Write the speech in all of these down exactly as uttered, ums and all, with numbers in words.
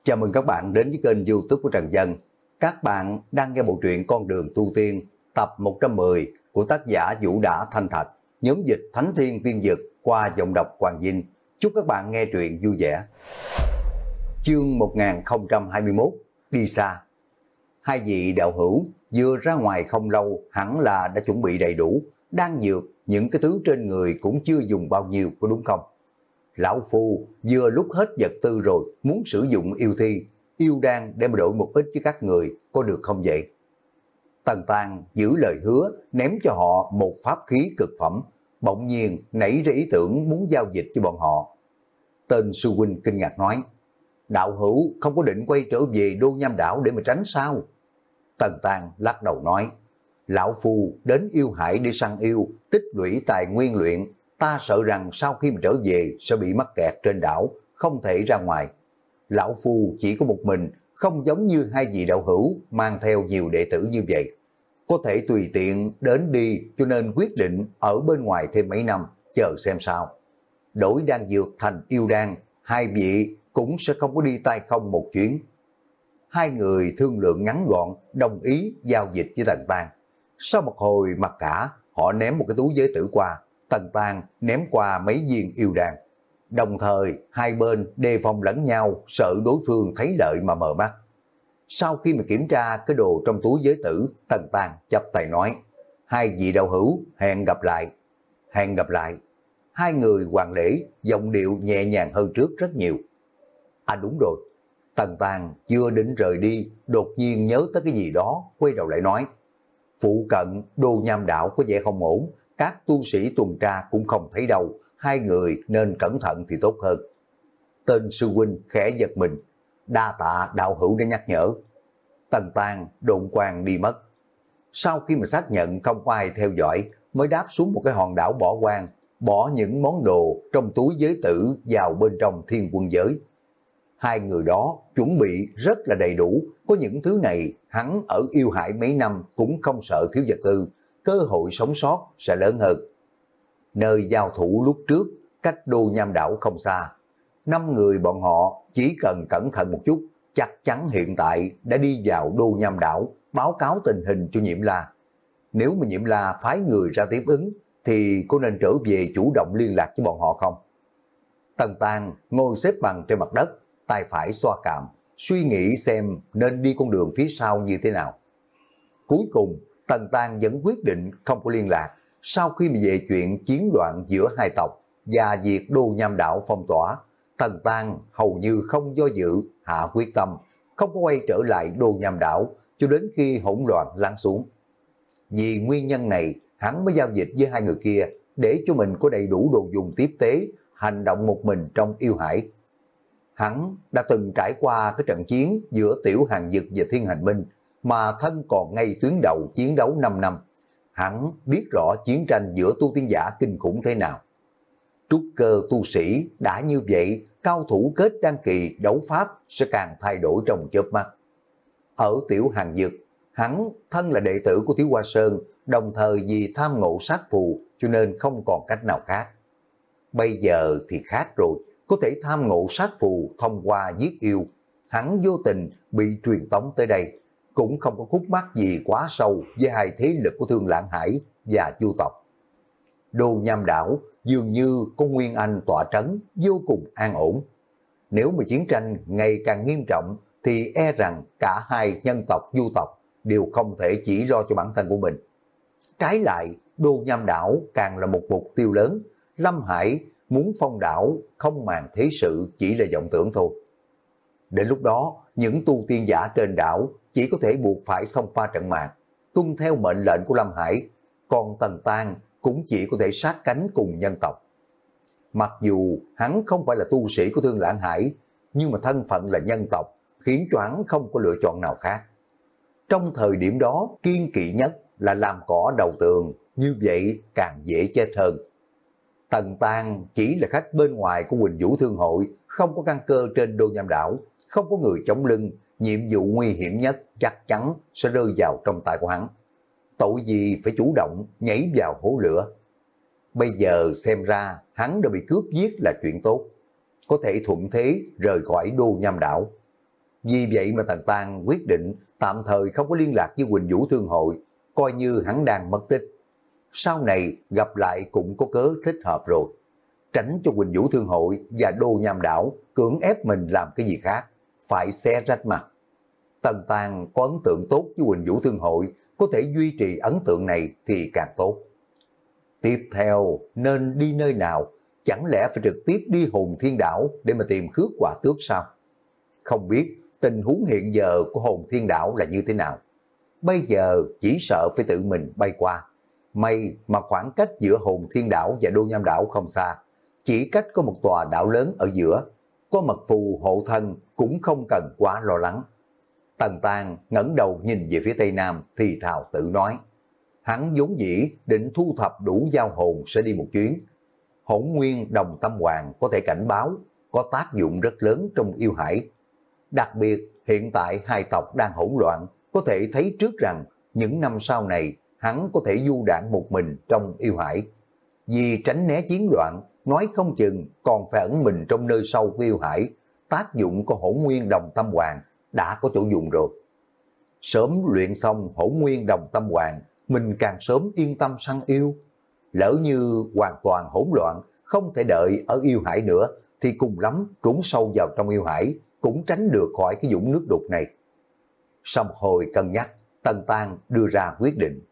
Chào mừng các bạn đến với kênh YouTube của Trần Dân. Các bạn đang nghe bộ truyện Con đường tu tiên tập một trăm mười của tác giả Vũ Đã Thanh Thạch, nhóm dịch Thánh Thiên Tiên Dực qua giọng đọc Hoàng Vinh. Chúc các bạn nghe truyện vui vẻ. Chương một nghìn không trăm hai mươi mốt, đi xa. Hai vị đạo hữu vừa ra ngoài không lâu hẳn là đã chuẩn bị đầy đủ, đang dược, những cái thứ trên người cũng chưa dùng bao nhiêu, có đúng không? Lão Phu vừa lúc hết vật tư rồi, muốn sử dụng yêu thi, yêu đan để mà đổi một ít với các người, có được không vậy? Tần Tàng giữ lời hứa, ném cho họ một pháp khí cực phẩm, bỗng nhiên nảy ra ý tưởng muốn giao dịch với bọn họ. Tên sư huynh kinh ngạc nói, đạo hữu không có định quay trở về Đô Nham Đảo để mà tránh sao? Tần Tàng lắc đầu nói, Lão Phu đến yêu hải để săn yêu, tích lũy tài nguyên luyện, ta sợ rằng sau khi mà trở về sẽ bị mắc kẹt trên đảo, không thể ra ngoài. Lão Phu chỉ có một mình, không giống như hai vị đạo hữu mang theo nhiều đệ tử như vậy. Có thể tùy tiện đến đi, cho nên quyết định ở bên ngoài thêm mấy năm, chờ xem sao. Đổi đan dược thành yêu đan, hai vị cũng sẽ không có đi tay không một chuyến. Hai người thương lượng ngắn gọn, đồng ý giao dịch với Tần Tàng. Sau một hồi mặc cả, họ ném một cái túi giới tử qua, Tần Tàng ném qua mấy viên yêu đan. Đồng thời, hai bên đề phòng lẫn nhau, sợ đối phương thấy lợi mà mờ mắt. Sau khi mà kiểm tra cái đồ trong túi giới tử, Tần Tàng chắp tay nói, hai vị đạo hữu, hẹn gặp lại. Hẹn gặp lại. Hai người hoàn lễ, giọng điệu nhẹ nhàng hơn trước rất nhiều. À đúng rồi. Tần Tàng chưa định rời đi, đột nhiên nhớ tới cái gì đó, quay đầu lại nói, phụ cận Đô Nham Đảo có vẻ không ổn, các tu sĩ tuần tra cũng không thấy đâu, hai người nên cẩn thận thì tốt hơn. Tên sư huynh khẽ giật mình, đa tạ đạo hữu đã nhắc nhở. Tần Tàng độn quang đi mất. Sau khi mà xác nhận không có ai theo dõi, mới đáp xuống một cái hòn đảo bỏ hoang, bỏ những món đồ trong túi giới tử vào bên trong thiên quân giới. Hai người đó chuẩn bị rất là đầy đủ, có những thứ này hắn ở yêu hải mấy năm cũng không sợ thiếu vật tư, cơ hội sống sót sẽ lớn hơn. Nơi giao thủ lúc trước, cách Đô Nham Đảo không xa. Năm người bọn họ chỉ cần cẩn thận một chút, chắc chắn hiện tại đã đi vào Đô Nham Đảo, báo cáo tình hình cho Nhiễm La. Nếu mà Nhiễm La phái người ra tiếp ứng, thì có nên trở về chủ động liên lạc với bọn họ không? Tần Tàng ngồi xếp bằng trên mặt đất, tay phải xoa cằm, suy nghĩ xem nên đi con đường phía sau như thế nào. Cuối cùng, Tần Tàng vẫn quyết định không có liên lạc, sau khi mà về chuyện chiến đoạn giữa hai tộc và việc Đô Nham Đảo phong tỏa, Tần Tàng hầu như không do dự, hạ quyết tâm, không có quay trở lại Đô Nham Đảo cho đến khi hỗn loạn lắng xuống. Vì nguyên nhân này, hắn mới giao dịch với hai người kia để cho mình có đầy đủ đồ dùng tiếp tế, hành động một mình trong yêu hải. Hắn đã từng trải qua cái trận chiến giữa Tiểu Hàng Dực và Thiên Hành Minh, mà thân còn ngay tuyến đầu chiến đấu năm năm. Hắn biết rõ chiến tranh giữa tu tiên giả kinh khủng thế nào. Trúc cơ tu sĩ đã như vậy, cao thủ kết đăng kỳ đấu pháp sẽ càng thay đổi trong chớp mắt. Ở Tiểu Hàng Dực, hắn thân là đệ tử của Thiếu Hoa Sơn, đồng thời vì tham ngộ sát phù cho nên không còn cách nào khác. Bây giờ thì khác rồi, có thể tham ngộ sát phù thông qua giết yêu. Hắn vô tình bị truyền tống tới đây, cũng không có khúc mắc gì quá sâu với hai thế lực của Thương Lãng Hải và Chu tộc. Đô Nham Đảo dường như có Nguyên Anh tọa trấn, vô cùng an ổn. Nếu mà chiến tranh ngày càng nghiêm trọng thì e rằng cả hai nhân tộc Du tộc đều không thể chỉ lo cho bản thân của mình. Trái lại, Đô Nham Đảo càng là một mục tiêu lớn. Lâm Hải muốn phong đảo không màng thế sự, chỉ là vọng tưởng thôi. Đến lúc đó, những tu tiên giả trên đảo chỉ có thể buộc phải xông pha trận mạc, tuân theo mệnh lệnh của Lâm Hải, còn Tần Tàng cũng chỉ có thể sát cánh cùng nhân tộc. Mặc dù hắn không phải là tu sĩ của Thương Lãng Hải, nhưng mà thân phận là nhân tộc khiến cho hắn không có lựa chọn nào khác. Trong thời điểm đó, kiên kỵ nhất là làm cỏ đầu tường, như vậy càng dễ chết hơn. Tần Tàng chỉ là khách bên ngoài của Quỳnh Vũ Thương Hội, không có căn cơ trên Đô Nham Đảo, không có người chống lưng, nhiệm vụ nguy hiểm nhất chắc chắn sẽ rơi vào trong tay của hắn. Tội gì phải chủ động nhảy vào hố lửa. Bây giờ xem ra hắn đã bị cướp giết là chuyện tốt, có thể thuận thế rời khỏi Đô Nham Đảo. Vì vậy mà Tần Tang quyết định tạm thời không có liên lạc với Quỳnh Vũ Thương Hội, coi như hắn đang mất tích. Sau này gặp lại cũng có cớ thích hợp rồi. Tránh cho Quỳnh Vũ Thương Hội và Đô Nham Đảo cưỡng ép mình làm cái gì khác, phải xé rách mặt. Tần Tang có ấn tượng tốt với Quỳnh Vũ Thương Hội, có thể duy trì ấn tượng này thì càng tốt. Tiếp theo nên đi nơi nào? Chẳng lẽ phải trực tiếp đi Hồn Thiên Đảo để mà tìm Khước Quả Tước sao? Không biết tình huống hiện giờ của Hồn Thiên Đảo là như thế nào. Bây giờ chỉ sợ phải tự mình bay qua. May mà khoảng cách giữa Hồn Thiên Đảo và Đô Nham Đảo không xa, chỉ cách có một tòa đảo lớn ở giữa. Có mật phù hộ thân cũng không cần quá lo lắng. Tần Tang ngẩng đầu nhìn về phía tây nam thì thào tự nói. Hắn vốn dĩ định thu thập đủ giao hồn sẽ đi một chuyến. Hỗn nguyên đồng tâm hoàng có thể cảnh báo, có tác dụng rất lớn trong yêu hải. Đặc biệt hiện tại hai tộc đang hỗn loạn, có thể thấy trước rằng những năm sau này hắn có thể du đãng một mình trong yêu hải. Vì tránh né chiến loạn, nói không chừng còn phải ẩn mình trong nơi sâu của yêu hải. Tác dụng của hỗn nguyên đồng tâm hoàng đã có chỗ dùng rồi. Sớm luyện xong hỗn nguyên đồng tâm hoàng, mình càng sớm yên tâm săn yêu. Lỡ như hoàn toàn hỗn loạn, không thể đợi ở yêu hải nữa, thì cùng lắm trốn sâu vào trong yêu hải, cũng tránh được khỏi cái vũng nước đục này. Sau một hồi cân nhắc, Tần Tang đưa ra quyết định.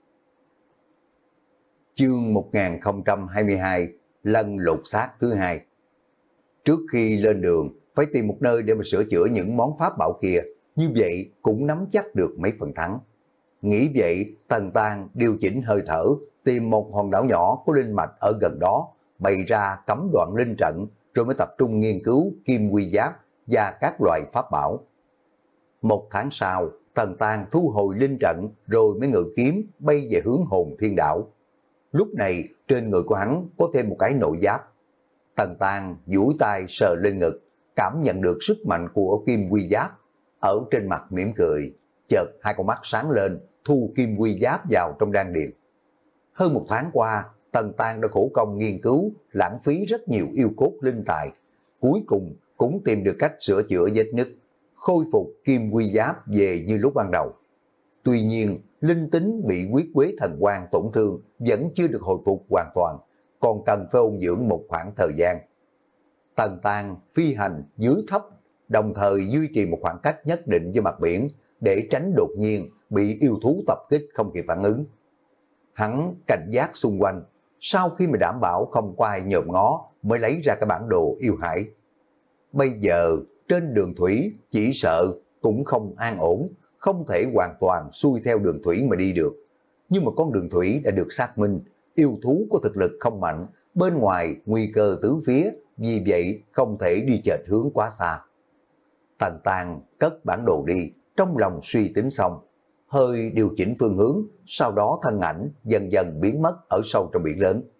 Chương một nghìn không trăm hai mươi hai, lần lột xác thứ hai. Trước khi lên đường, phải tìm một nơi để mà sửa chữa những món pháp bảo kia, như vậy cũng nắm chắc được mấy phần thắng. Nghĩ vậy, Tần Tang điều chỉnh hơi thở, tìm một hòn đảo nhỏ có linh mạch ở gần đó, bày ra cấm đoạn linh trận, rồi mới tập trung nghiên cứu kim quy giáp và các loại pháp bảo. Một tháng sau, Tần Tang thu hồi linh trận rồi mới ngự kiếm bay về hướng Hồn Thiên Đảo. Lúc này trên người của hắn có thêm một cái nội giáp. Tần Tang duỗi tay sờ lên ngực, cảm nhận được sức mạnh của kim quy giáp. Ở trên mặt mỉm cười, chợt hai con mắt sáng lên, thu kim quy giáp vào trong đan điền. Hơn một tháng qua, Tần Tang đã khổ công nghiên cứu, lãng phí rất nhiều yêu cốt linh tài. Cuối cùng cũng tìm được cách sửa chữa vết nứt, khôi phục kim quy giáp về như lúc ban đầu. Tuy nhiên, linh tính bị huyết quế thần quang tổn thương vẫn chưa được hồi phục hoàn toàn, còn cần phải ôn dưỡng một khoảng thời gian. Tần Tang phi hành dưới thấp, đồng thời duy trì một khoảng cách nhất định với mặt biển để tránh đột nhiên bị yêu thú tập kích không kịp phản ứng. Hắn cảnh giác xung quanh, sau khi mà đảm bảo không có ai nhòm ngó mới lấy ra cái bản đồ yêu hải. Bây giờ trên đường thủy chỉ sợ cũng không an ổn, không thể hoàn toàn xuôi theo đường thủy mà đi được. Nhưng mà con đường thủy đã được xác minh, yêu thú có thực lực không mạnh, bên ngoài nguy cơ tứ phía, vì vậy không thể đi chệch hướng quá xa. Tần Tang cất bản đồ đi, trong lòng suy tính xong, hơi điều chỉnh phương hướng, sau đó thân ảnh dần dần biến mất ở sâu trong biển lớn.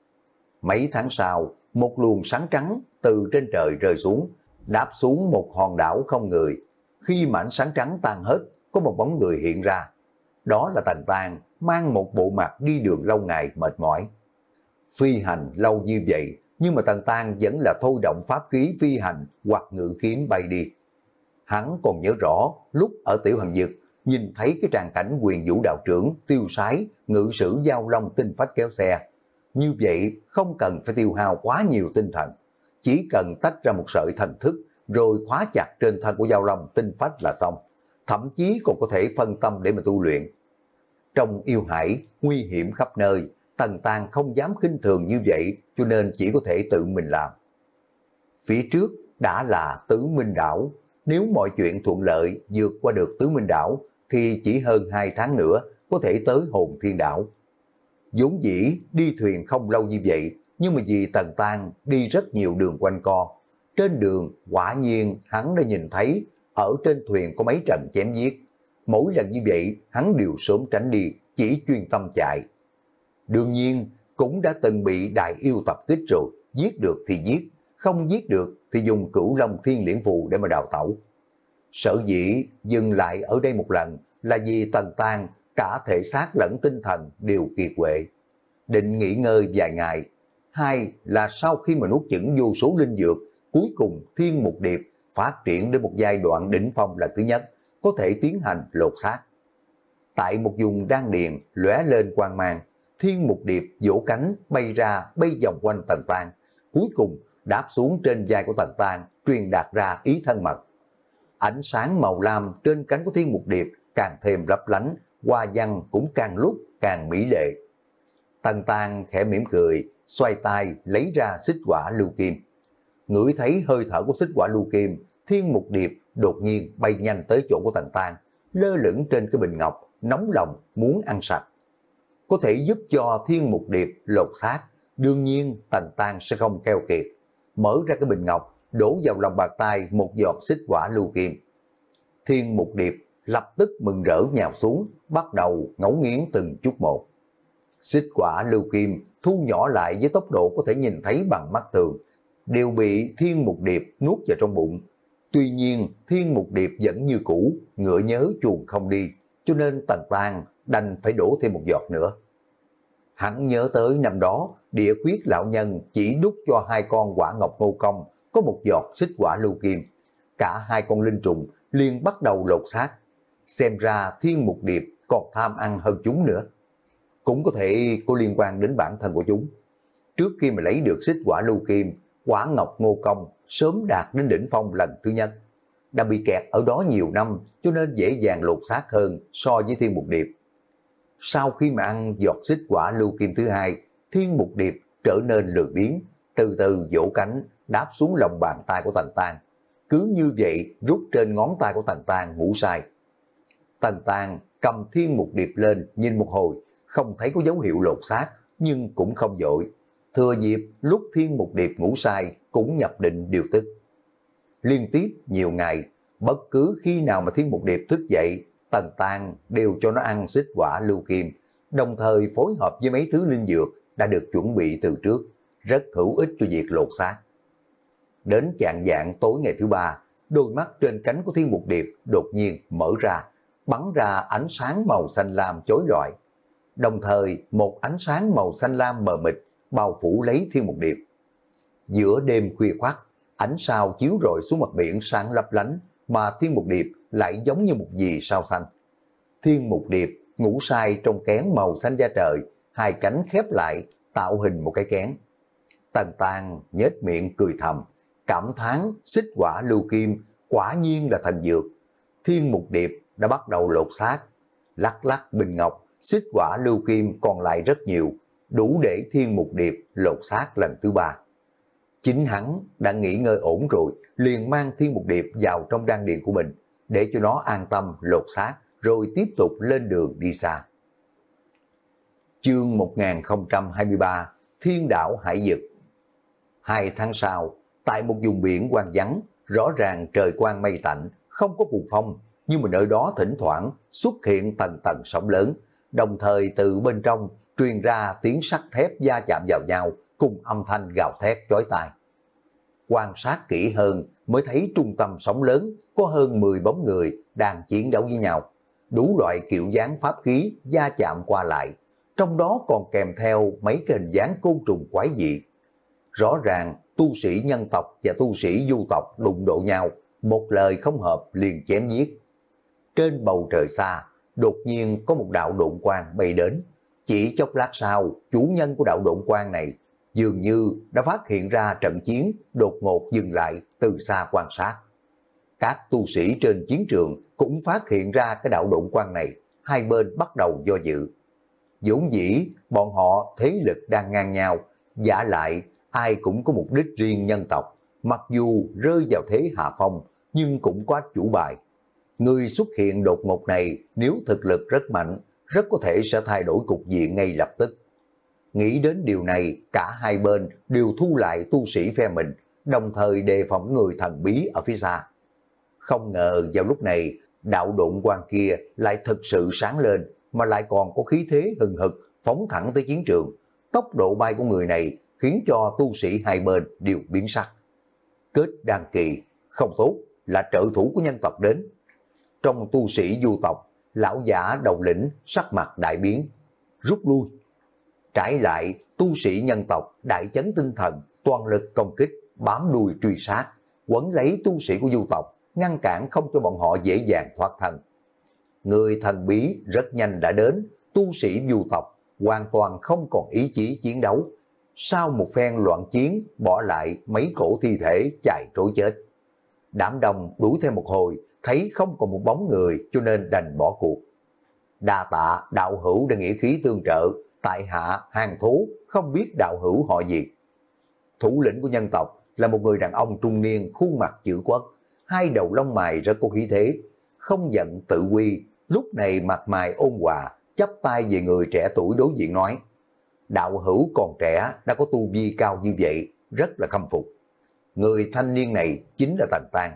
Mấy tháng sau, một luồng sáng trắng từ trên trời rơi xuống, đáp xuống một hòn đảo không người. Khi mà ánh sáng trắng tan hết, có một bóng người hiện ra. Đó là Tần Tang, mang một bộ mặt đi đường lâu ngày mệt mỏi. Phi hành lâu như vậy, nhưng mà Tần Tang vẫn là thôi động pháp khí phi hành hoặc ngự kiếm bay đi. Hắn còn nhớ rõ, lúc ở Tiểu Hằng Dực, nhìn thấy cái tràng cảnh Quyền Vũ đạo trưởng tiêu sái, ngự sử giao long tinh phách kéo xe. Như vậy không cần phải tiêu hao quá nhiều tinh thần, chỉ cần tách ra một sợi thần thức rồi khóa chặt trên thân của giao long tinh phách là xong, thậm chí còn có thể phân tâm để mà tu luyện. Trong yêu hải, nguy hiểm khắp nơi, Tần Tang không dám khinh thường như vậy, cho nên chỉ có thể tự mình làm. Phía trước đã là Tứ Minh Đảo, nếu mọi chuyện thuận lợi vượt qua được Tứ Minh Đảo thì chỉ hơn hai tháng nữa có thể tới Hồn Thiên Đảo. Vốn dĩ đi thuyền không lâu như vậy, nhưng mà vì Tần Tang đi rất nhiều đường quanh co. Trên đường quả nhiên hắn đã nhìn thấy ở trên thuyền có mấy trận chém giết. Mỗi lần như vậy hắn đều sớm tránh đi, chỉ chuyên tâm chạy. Đương nhiên cũng đã từng bị đại yêu tập kích rồi, giết được thì giết, không giết được thì dùng Cửu Long Thiên Liễn Phù để mà đào tẩu. Sở dĩ dừng lại ở đây một lần là vì Tần Tang cả thể xác lẫn tinh thần đều kiệt quệ, định nghỉ ngơi vài ngày. Hai là sau khi mà nuốt chửng vô số linh dược, cuối cùng Thiên Mục Điệp phát triển đến một giai đoạn đỉnh phong lần thứ nhất, có thể tiến hành lột xác. Tại một vùng đan điền lóe lên quang mang, Thiên Mục Điệp vỗ cánh bay ra bay vòng quanh Tần Tang, cuối cùng đáp xuống trên vai của Tần Tang, truyền đạt ra ý thân mật. Ánh sáng màu lam trên cánh của Thiên Mục Điệp càng thêm lấp lánh, hoa văn cũng càng lúc càng mỹ lệ. Tần Tang khẽ mỉm cười, xoay tay lấy ra xích quả lưu kim. Ngửi thấy hơi thở của xích quả lưu kim, Thiên Mục Điệp đột nhiên bay nhanh tới chỗ của Tần Tang, lơ lửng trên cái bình ngọc, nóng lòng muốn ăn sạch. Có thể giúp cho Thiên Mục Điệp lột xác, đương nhiên Tần Tang sẽ không keo kiệt. Mở ra cái bình ngọc, đổ vào lòng bàn tay một giọt xích quả lưu kim. Thiên Mục Điệp lập tức mừng rỡ nhào xuống, bắt đầu ngấu nghiến từng chút một. Xích quả lưu kim thu nhỏ lại với tốc độ có thể nhìn thấy bằng mắt thường, đều bị Thiên Mục Điệp nuốt vào trong bụng. Tuy nhiên Thiên Mục Điệp vẫn như cũ, ngựa nhớ chuồng không đi, cho nên Tần Tang đành phải đổ thêm một giọt nữa. Hắn nhớ tới năm đó, Địa Khuyết lão nhân chỉ đút cho hai con quả ngọc ngô công có một giọt xích quả lưu kim. Cả hai con linh trùng liền bắt đầu lột xác. Xem ra Thiên Mục Điệp còn tham ăn hơn chúng nữa. Cũng có thể có liên quan đến bản thân của chúng. Trước khi mà lấy được xích quả lưu kim, quả ngọc ngô công sớm đạt đến đỉnh phong lần thứ nhất. Đã bị kẹt ở đó nhiều năm cho nên dễ dàng lột xác hơn so với Thiên Mục Điệp. Sau khi mà ăn giọt xích quả lưu kim thứ hai, Thiên Mục Điệp trở nên lười biếng, từ từ vỗ cánh đáp xuống lòng bàn tay của Tần Tang. Cứ như vậy rút trên ngón tay của Tần Tang ngủ sai. Tần Tang cầm Thiên Mục Điệp lên nhìn một hồi, không thấy có dấu hiệu lột xác, nhưng cũng không vội. Thừa dịp lúc Thiên Mục Điệp ngủ sai cũng nhập định điều tức. Liên tiếp nhiều ngày, bất cứ khi nào mà Thiên Mục Điệp thức dậy, Tần Tang đều cho nó ăn xích quả lưu kim, đồng thời phối hợp với mấy thứ linh dược đã được chuẩn bị từ trước, rất hữu ích cho việc lột xác. Đến chạng vạng tối ngày thứ ba, đôi mắt trên cánh của Thiên Mục Điệp đột nhiên mở ra, bắn ra ánh sáng màu xanh lam chói lọi. Đồng thời một ánh sáng màu xanh lam mờ mịt bao phủ lấy Thiên Mục Điệp. Giữa đêm khuya khoắt, ánh sao chiếu rọi xuống mặt biển sáng lấp lánh, mà Thiên Mục Điệp lại giống như một vì sao xanh. Thiên Mục Điệp ngủ say trong kén màu xanh da trời, hai cánh khép lại tạo hình một cái kén. Tần Tang nhếch miệng cười thầm, cảm thán xích quả lưu kim quả nhiên là thần dược. Thiên Mục Điệp đã bắt đầu lột xác, lắc lắc bình ngọc, xích quả lưu kim còn lại rất nhiều, đủ để Thiên Mục Điệp lột xác lần thứ ba. Chính hắn đã nghỉ ngơi ổn rồi, liền mang Thiên Mục Điệp vào trong đan điền của mình, để cho nó an tâm lột xác, rồi tiếp tục lên đường đi xa. Chương một nghìn không trăm hai mươi ba, Thiên Đảo Hải Dực. Hai tháng sau, tại một vùng biển hoang vắng, rõ ràng trời quang mây tạnh, không có cuồng phong, nhưng mà nơi đó thỉnh thoảng xuất hiện tầng tầng sóng lớn, đồng thời từ bên trong truyền ra tiếng sắt thép va chạm vào nhau cùng âm thanh gào thét chói tai. Quan sát kỹ hơn mới thấy trung tâm sóng lớn có hơn mười bóng người đang chiến đấu với nhau, đủ loại kiểu dáng pháp khí va chạm qua lại, trong đó còn kèm theo mấy cái hình dáng côn trùng quái dị. Rõ ràng tu sĩ nhân tộc và tu sĩ du tộc đụng độ nhau, một lời không hợp liền chém giết. Trên bầu trời xa, đột nhiên có một đạo độn quang bay đến. Chỉ chốc lát sau, chủ nhân của đạo độn quang này dường như đã phát hiện ra trận chiến, đột ngột dừng lại từ xa quan sát. Các tu sĩ trên chiến trường cũng phát hiện ra cái đạo độn quang này, hai bên bắt đầu do dự. Vốn dĩ bọn họ thế lực đang ngang nhau, giả lại ai cũng có mục đích riêng nhân tộc, mặc dù rơi vào thế hạ phong nhưng cũng có chủ bài. Người xuất hiện đột ngột này nếu thực lực rất mạnh, rất có thể sẽ thay đổi cục diện ngay lập tức. Nghĩ đến điều này, cả hai bên đều thu lại tu sĩ phe mình, đồng thời đề phòng người thần bí ở phía xa. Không ngờ vào lúc này, đạo độn quang kia lại thực sự sáng lên, mà lại còn có khí thế hừng hực phóng thẳng tới chiến trường. Tốc độ bay của người này khiến cho tu sĩ hai bên đều biến sắc. Kết đan kỳ, không tốt, là trợ thủ của nhân tộc đến. Trong tu sĩ du tộc, lão giả đầu lĩnh sắc mặt đại biến, rút lui. Trái lại, tu sĩ nhân tộc đại chấn tinh thần, toàn lực công kích, bám đuôi truy sát, quấn lấy tu sĩ của du tộc, ngăn cản không cho bọn họ dễ dàng thoát thân. Người thần bí rất nhanh đã đến, tu sĩ du tộc hoàn toàn không còn ý chí chiến đấu. Sau một phen loạn chiến, bỏ lại mấy cổ thi thể chạy trối chết. Đám đông đuổi theo một hồi, thấy không còn một bóng người cho nên đành bỏ cuộc. Đa tạ đạo hữu đã nghĩa khí tương trợ, tại hạ hàng thú không biết đạo hữu họ gì. Thủ lĩnh của nhân tộc là một người đàn ông trung niên khuôn mặt chữ quốc, hai đầu lông mày rất có khí thế, không giận tự quy, lúc này mặt mày ôn hòa, chắp tay về người trẻ tuổi đối diện nói: đạo hữu còn trẻ đã có tu vi cao như vậy, rất là khâm phục. Người thanh niên này chính là Tần Tang.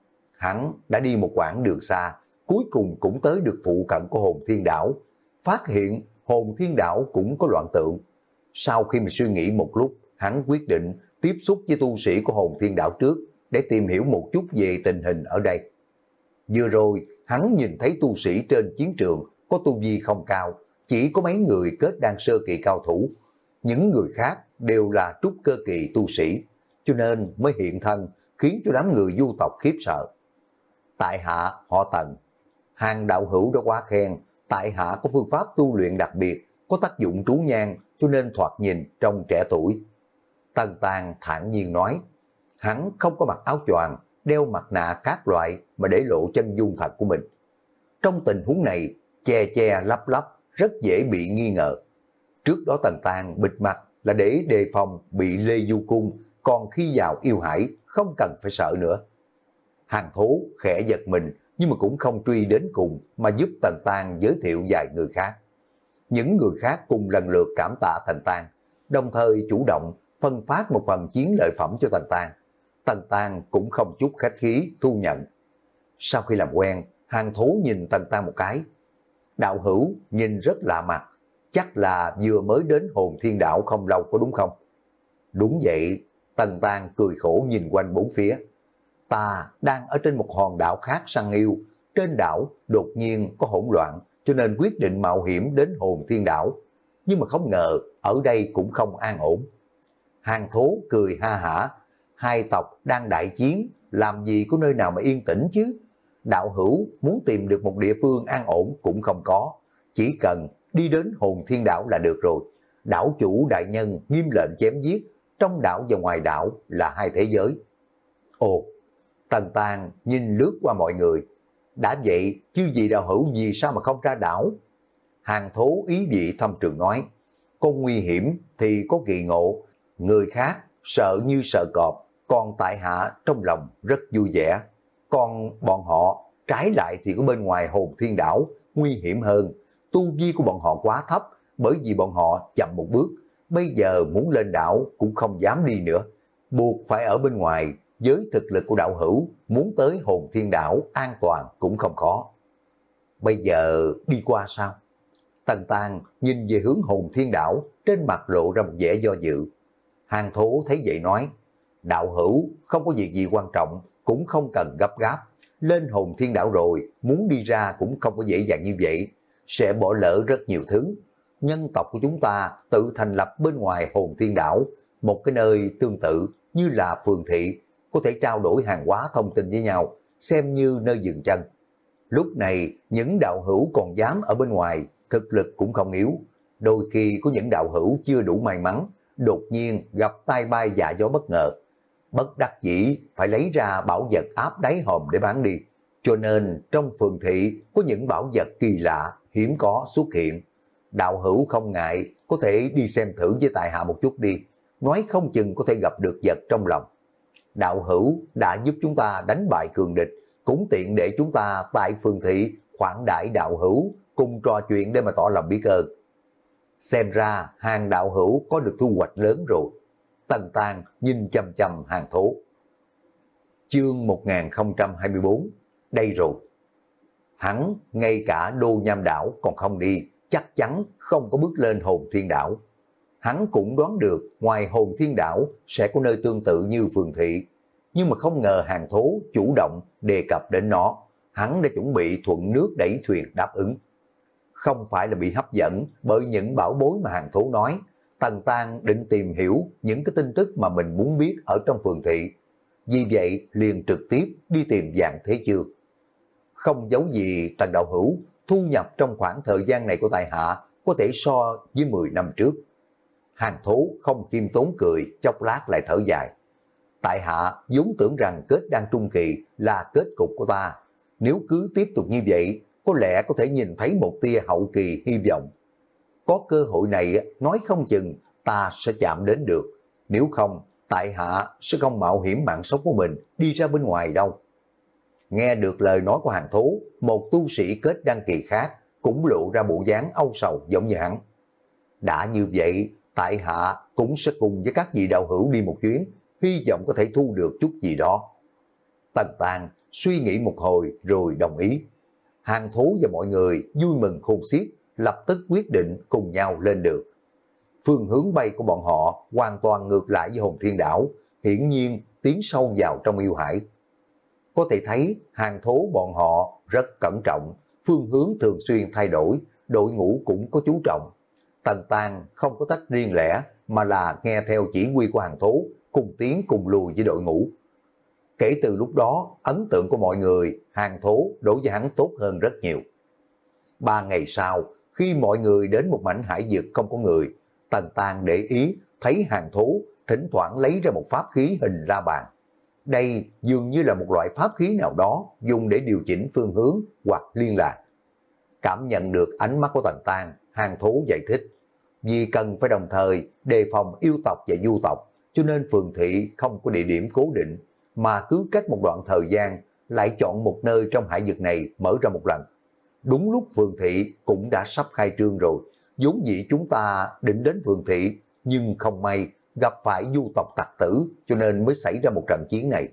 Hắn đã đi một quãng đường xa, cuối cùng cũng tới được phụ cận của hồn thiên đảo, phát hiện hồn thiên đảo cũng có loạn tượng. Sau khi mình suy nghĩ một lúc, hắn quyết định tiếp xúc với tu sĩ của hồn thiên đảo trước để tìm hiểu một chút về tình hình ở đây. Vừa rồi, hắn nhìn thấy tu sĩ trên chiến trường có tu vi không cao, chỉ có mấy người kết đan sơ kỳ cao thủ. Những người khác đều là trúc cơ kỳ tu sĩ, cho nên mới hiện thân, khiến cho đám người du tộc khiếp sợ. Tại hạ họ Tần, hàng đạo hữu đã quá khen, tại hạ có phương pháp tu luyện đặc biệt, có tác dụng trú nhang, cho nên thoạt nhìn trông trẻ tuổi. Tần Tang thản nhiên nói, hắn không có mặc áo choàng, đeo mặt nạ các loại mà để lộ chân dung thật của mình. Trong tình huống này, che che lấp lấp rất dễ bị nghi ngờ. Trước đó Tần Tang bịt mặt là để đề phòng bị Lê Du Cung, còn khi vào yêu hải không cần phải sợ nữa. Hàng thú khẽ giật mình nhưng mà cũng không truy đến cùng mà giúp Tần Tang giới thiệu vài người khác. Những người khác cùng lần lượt cảm tạ Tần Tang, đồng thời chủ động phân phát một phần chiến lợi phẩm cho Tần Tang. Tần Tang cũng không chút khách khí thu nhận. Sau khi làm quen, hàng thú nhìn Tần Tang một cái. Đạo hữu nhìn rất lạ mặt, chắc là vừa mới đến hồn thiên đảo không lâu có đúng không? Đúng vậy, Tần Tang cười khổ nhìn quanh bốn phía. Ta đang ở trên một hòn đảo khác săn yêu, trên đảo đột nhiên có hỗn loạn, cho nên quyết định mạo hiểm đến hồn thiên đảo. Nhưng mà không ngờ ở đây cũng không an ổn. Hàng thú cười ha hả, hai tộc đang đại chiến, làm gì có nơi nào mà yên tĩnh chứ? Đạo hữu muốn tìm được một địa phương an ổn cũng không có, chỉ cần đi đến hồn thiên đảo là được rồi. Đảo chủ đại nhân nghiêm lệnh chém giết, trong đảo và ngoài đảo là hai thế giới. Ồ, Tần Tang nhìn lướt qua mọi người. Đã vậy, chứ gì đạo hữu vì sao mà không ra đảo? Hàng thú ý vị thâm trường nói, có nguy hiểm thì có kỳ ngộ, người khác sợ như sợ cọp, còn tại hạ trong lòng rất vui vẻ. Còn bọn họ trái lại thì có bên ngoài hồn thiên đảo nguy hiểm hơn. Tu vi của bọn họ quá thấp, bởi vì bọn họ chậm một bước, bây giờ muốn lên đảo cũng không dám đi nữa, buộc phải ở bên ngoài. Với thực lực của đạo hữu, muốn tới hồn thiên đảo an toàn cũng không khó. Bây giờ đi qua sao? Tần Tang nhìn về hướng hồn thiên đảo, trên mặt lộ ra một vẻ do dự. Hàng thú thấy vậy nói, đạo hữu không có việc gì quan trọng, cũng không cần gấp gáp. Lên hồn thiên đảo rồi, muốn đi ra cũng không có dễ dàng như vậy, sẽ bỏ lỡ rất nhiều thứ. Nhân tộc của chúng ta tự thành lập bên ngoài hồn thiên đảo, một cái nơi tương tự như là phường thị, có thể trao đổi hàng hóa thông tin với nhau, xem như nơi dừng chân. Lúc này, những đạo hữu còn dám ở bên ngoài, thực lực cũng không yếu. Đôi khi có những đạo hữu chưa đủ may mắn, đột nhiên gặp tai bay dạ gió bất ngờ. Bất đắc dĩ phải lấy ra bảo vật áp đáy hòm để bán đi. Cho nên trong phường thị có những bảo vật kỳ lạ, hiếm có xuất hiện. Đạo hữu không ngại, có thể đi xem thử với tại hạ một chút đi. Nói không chừng có thể gặp được vật trong lòng. Đạo hữu đã giúp chúng ta đánh bại cường địch, cũng tiện để chúng ta tại phường thị khoản đãi đạo hữu, cùng trò chuyện để mà tỏ lòng biết ơn. Xem ra hàng đạo hữu có được thu hoạch lớn rồi. Tần Tang nhìn chăm chăm hàng thú. Chương một nghìn không trăm hai mươi bốn, đây rồi. Hắn ngay cả Đô Nham đảo còn không đi, chắc chắn không có bước lên hồn thiên đảo. Hắn cũng đoán được ngoài hồn thiên đảo sẽ có nơi tương tự như phường thị, nhưng mà không ngờ hàng thú chủ động đề cập đến nó. Hắn đã chuẩn bị thuận nước đẩy thuyền đáp ứng. Không phải là bị hấp dẫn bởi những bảo bối mà hàng thú nói. Tần Tang định tìm hiểu những cái tin tức mà mình muốn biết ở trong phường thị. vì vậy liền trực tiếp đi tìm Giàng Thế Chương. Không giấu gì Tần đạo hữu, thu nhập trong khoảng thời gian này của tại hạ có thể so với mười năm trước. Hàng thố không khiêm tốn cười, chốc lát lại thở dài. Tại hạ vốn tưởng rằng kết đan trung kỳ là kết cục của ta. Nếu cứ tiếp tục như vậy, có lẽ có thể nhìn thấy một tia hậu kỳ hy vọng. Có cơ hội này, nói không chừng ta sẽ chạm đến được. Nếu không, tại hạ sẽ không mạo hiểm mạng sống của mình đi ra bên ngoài đâu. Nghe được lời nói của Hàng thố, một tu sĩ kết đăng kỳ khác cũng lộ ra bộ dáng âu sầu giống như hắn. Đã như vậy, tại hạ cũng sẽ cùng với các vị đạo hữu đi một chuyến, hy vọng có thể thu được chút gì đó. Tần Tàng suy nghĩ một hồi rồi đồng ý. Hàng thú và mọi người vui mừng khôn xiết, lập tức quyết định cùng nhau lên đường. Phương hướng bay của bọn họ hoàn toàn ngược lại với Hồn Thiên Đảo, hiển nhiên tiến sâu vào trong yêu hải. Có thể thấy hàng thú bọn họ rất cẩn trọng, phương hướng thường xuyên thay đổi, đội ngũ cũng có chú trọng. Tần Tàng không có tách riêng lẻ mà là nghe theo chỉ huy của hàng thú, cùng tiến cùng lùi với đội ngũ. Kể từ lúc đó, ấn tượng của mọi người, hàng thú đối với hắn tốt hơn rất nhiều. Ba ngày sau, khi mọi người đến một mảnh hải vực không có người, Tần Tàng để ý thấy hàng thú thỉnh thoảng lấy ra một pháp khí hình la bàn. Đây dường như là một loại pháp khí nào đó dùng để điều chỉnh phương hướng hoặc liên lạc. Cảm nhận được ánh mắt của Tần Tàng, hàng thú giải thích. Vì cần phải đồng thời đề phòng yêu tộc và du tộc, cho nên phường thị không có địa điểm cố định, mà cứ cách một đoạn thời gian lại chọn một nơi trong hải vực này mở ra một lần. Đúng lúc phường thị cũng đã sắp khai trương rồi, vốn dĩ chúng ta định đến phường thị, nhưng không may gặp phải du tộc tặc tử, cho nên mới xảy ra một trận chiến này.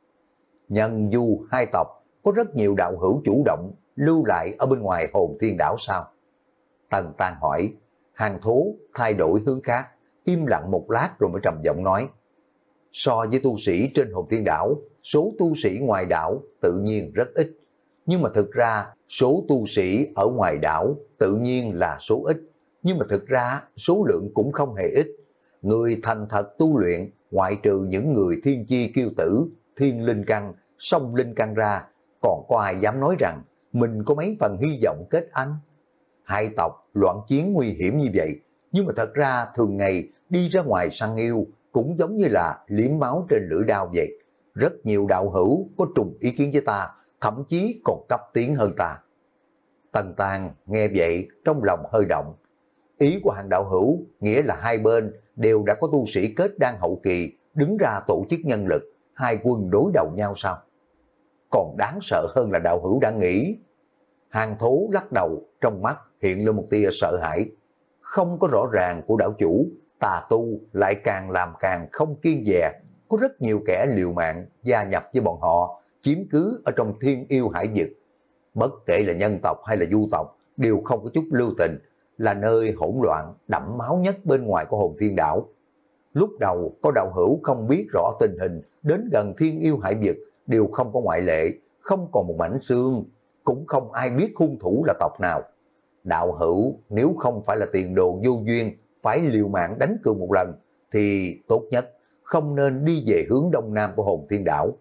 Nhân du hai tộc có rất nhiều đạo hữu chủ động lưu lại ở bên ngoài Hồn Thiên Đảo sao? Tần Tàng hỏi. Hàng thú thay đổi hướng khác, im lặng một lát rồi mới trầm giọng nói. So với tu sĩ trên Hồn Thiên Đảo, số tu sĩ ngoài đảo tự nhiên rất ít. Nhưng mà thực ra, số tu sĩ ở ngoài đảo tự nhiên là số ít. Nhưng mà thực ra, số lượng cũng không hề ít. Người thành thật tu luyện, ngoại trừ những người thiên chi kiêu tử, thiên linh căn, song linh căn ra, còn có ai dám nói rằng mình có mấy phần hy vọng kết anh. Hai tộc loạn chiến nguy hiểm như vậy, nhưng mà thật ra thường ngày đi ra ngoài săn yêu cũng giống như là liếm máu trên lưỡi đao vậy. Rất nhiều đạo hữu có trùng ý kiến với ta, thậm chí còn cấp tiến hơn ta. Tần Tàng nghe vậy trong lòng hơi động. Ý của hàng đạo hữu nghĩa là hai bên đều đã có tu sĩ kết đan hậu kỳ đứng ra tổ chức nhân lực, hai quân đối đầu nhau sao? Còn đáng sợ hơn là đạo hữu đã nghĩ. Hàng thú lắc đầu, trong mắt hiện lên một tia sợ hãi. Không có rõ ràng của đảo chủ, tà tu lại càng làm càng không kiên dè. Có rất nhiều kẻ liều mạng gia nhập với bọn họ, chiếm cứ ở trong thiên yêu hải vực. Bất kể là nhân tộc hay là du tộc, đều không có chút lưu tình, là nơi hỗn loạn, đẫm máu nhất bên ngoài của Hồn Thiên Đảo. Lúc đầu có đạo hữu không biết rõ tình hình, đến gần thiên yêu hải vực, đều không có ngoại lệ, không còn một mảnh xương, cũng không ai biết hung thủ là tộc nào. Đạo hữu nếu không phải là tiền đồ vô duyên, phải liều mạng đánh cược một lần, thì tốt nhất không nên đi về hướng đông nam của Hồn Thiên Đảo.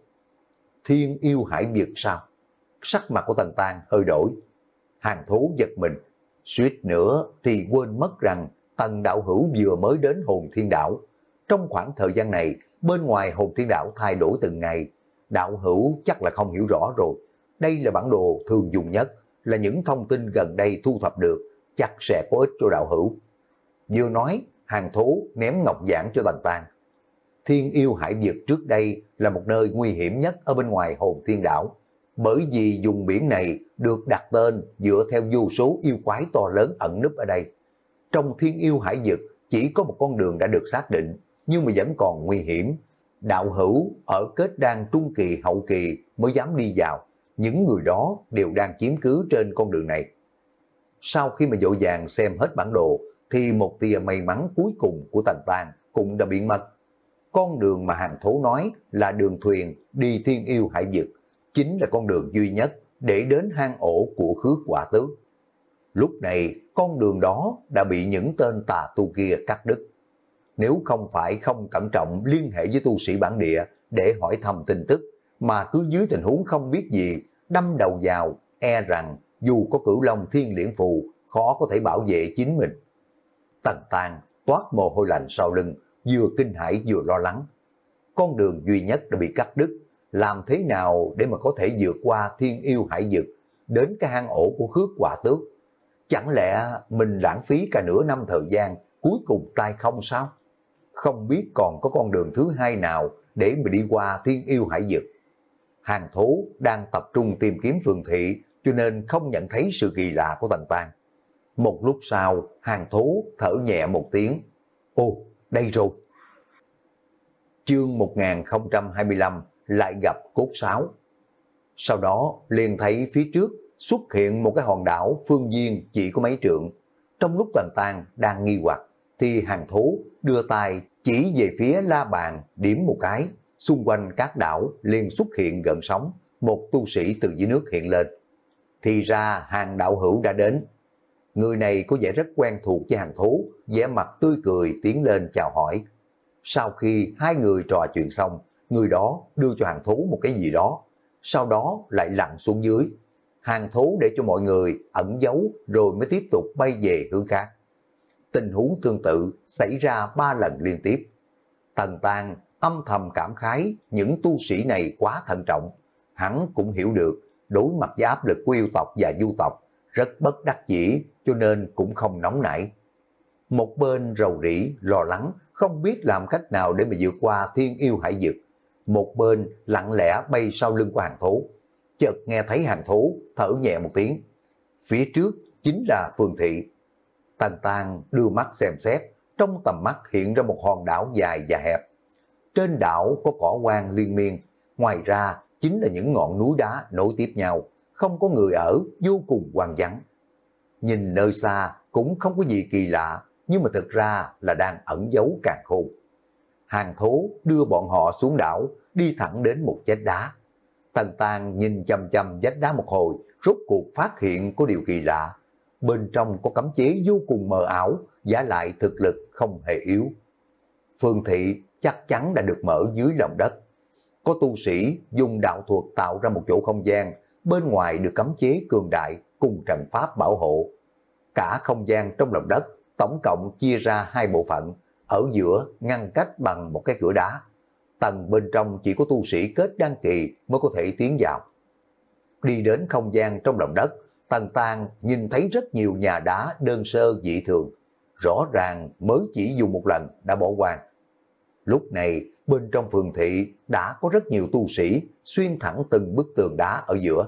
Thiên yêu hải vực sao? Sắc mặt của Tần Tàng hơi đổi. Hàng thú giật mình, suýt nữa thì quên mất rằng Tần đạo hữu vừa mới đến Hồn Thiên Đảo. Trong khoảng thời gian này, bên ngoài Hồn Thiên Đảo thay đổi từng ngày, đạo hữu chắc là không hiểu rõ rồi. Đây là bản đồ thường dùng nhất, là những thông tin gần đây thu thập được, chắc sẽ có ích cho đạo hữu. Vừa nói, hàng thú ném ngọc giản cho Tần Tàng. Thiên yêu hải vực trước đây là một nơi nguy hiểm nhất ở bên ngoài Hồn Thiên Đảo, bởi vì vùng biển này được đặt tên dựa theo vô số yêu quái to lớn ẩn núp ở đây. Trong thiên yêu hải vực chỉ có một con đường đã được xác định, nhưng mà vẫn còn nguy hiểm. Đạo hữu ở kết đan trung kỳ hậu kỳ mới dám đi vào, những người đó đều đang chiếm cứ trên con đường này. Sau khi mà vội vàng xem hết bản đồ, thì một tia may mắn cuối cùng của Tần Tàng cũng đã biến mất. Con đường mà hàng thố nói là đường thuyền đi thiên yêu hải vực, chính là con đường duy nhất để đến hang ổ của Khước Quả Tước. Lúc này, con đường đó đã bị những tên tà tu kia cắt đứt. nếu không phải không cẩn trọng liên hệ với tu sĩ bản địa để hỏi thăm tin tức, mà cứ dưới tình huống không biết gì, đâm đầu vào, e rằng dù có Cửu Long Thiên Liễn Phù, khó có thể bảo vệ chính mình. Tần Tang toát mồ hôi lạnh sau lưng, vừa kinh hãi vừa lo lắng. Con đường duy nhất đã bị cắt đứt, làm thế nào để mà có thể vượt qua thiên yêu hải vực, đến cái hang ổ của Khước Hỏa Tước? Chẳng lẽ mình lãng phí cả nửa năm thời gian, cuối cùng tay không sao? Không biết còn có con đường thứ hai nào để mà đi qua thiên yêu hải vực. Hàng thú đang tập trung tìm kiếm Phương Thị, cho nên không nhận thấy sự kỳ lạ của Tần Tang. Một lúc sau, hàng thú thở nhẹ một tiếng. Ồ, đây rồi. Chương một nghìn không trăm hai mươi lăm lại gặp cốt sáo. Sau đó liền thấy phía trước xuất hiện một cái hòn đảo phương viên chỉ có mấy trượng. Trong lúc Tần Tang đang nghi hoặc, thì hàng thú đưa tay chỉ về phía la bàn điểm một cái. Xung quanh các đảo liền xuất hiện gợn sóng, một tu sĩ từ dưới nước hiện lên. Thì ra hàng đạo hữu đã đến. Người này có vẻ rất quen thuộc với hàng thú, vẻ mặt tươi cười tiến lên chào hỏi. Sau khi hai người trò chuyện xong, người đó đưa cho hàng thú một cái gì đó, sau đó lại lặn xuống dưới. Hàng thú để cho mọi người ẩn giấu rồi mới tiếp tục bay về hướng khác. Tình huống tương tự xảy ra ba lần liên tiếp. Tần Tang âm thầm cảm khái những tu sĩ này quá thận trọng. Hắn cũng hiểu được đối mặt với áp lực của yêu tộc và du tộc rất bất đắc dĩ, cho nên cũng không nóng nảy. Một bên rầu rĩ lo lắng không biết làm cách nào để mà vượt qua thiên yêu hải vực, một bên lặng lẽ bay sau lưng của hàng thú. Chợt nghe thấy hàng thú thở nhẹ một tiếng. Phía trước chính là Phương Thị. Tần Tang đưa mắt xem xét, trong tầm mắt hiện ra một hòn đảo dài và hẹp. Trên đảo có cỏ hoang liên miên, ngoài ra chính là những ngọn núi đá nối tiếp nhau, không có người ở, vô cùng hoang vắng. Nhìn nơi xa cũng không có gì kỳ lạ, nhưng mà thực ra là đang ẩn giấu càn khôn. Hàng thú đưa bọn họ xuống đảo, đi thẳng đến một vách đá. Tần Tang nhìn chăm chăm vách đá một hồi, rốt cuộc phát hiện có điều kỳ lạ. Bên trong có cấm chế vô cùng mờ ảo, giả lại thực lực không hề yếu. Phương Thị chắc chắn đã được mở dưới lòng đất. Có tu sĩ dùng đạo thuật tạo ra một chỗ không gian, bên ngoài được cấm chế cường đại cùng trận pháp bảo hộ. Cả không gian trong lòng đất tổng cộng chia ra hai bộ phận, ở giữa ngăn cách bằng một cái cửa đá. Tầng bên trong chỉ có tu sĩ kết đăng kỳ mới có thể tiến vào. Đi đến không gian trong lòng đất, Tần Tang nhìn thấy rất nhiều nhà đá đơn sơ dị thường, rõ ràng mới chỉ dùng một lần đã bỏ hoang. Lúc này bên trong phường thị đã có rất nhiều tu sĩ xuyên thẳng từng bức tường đá ở giữa.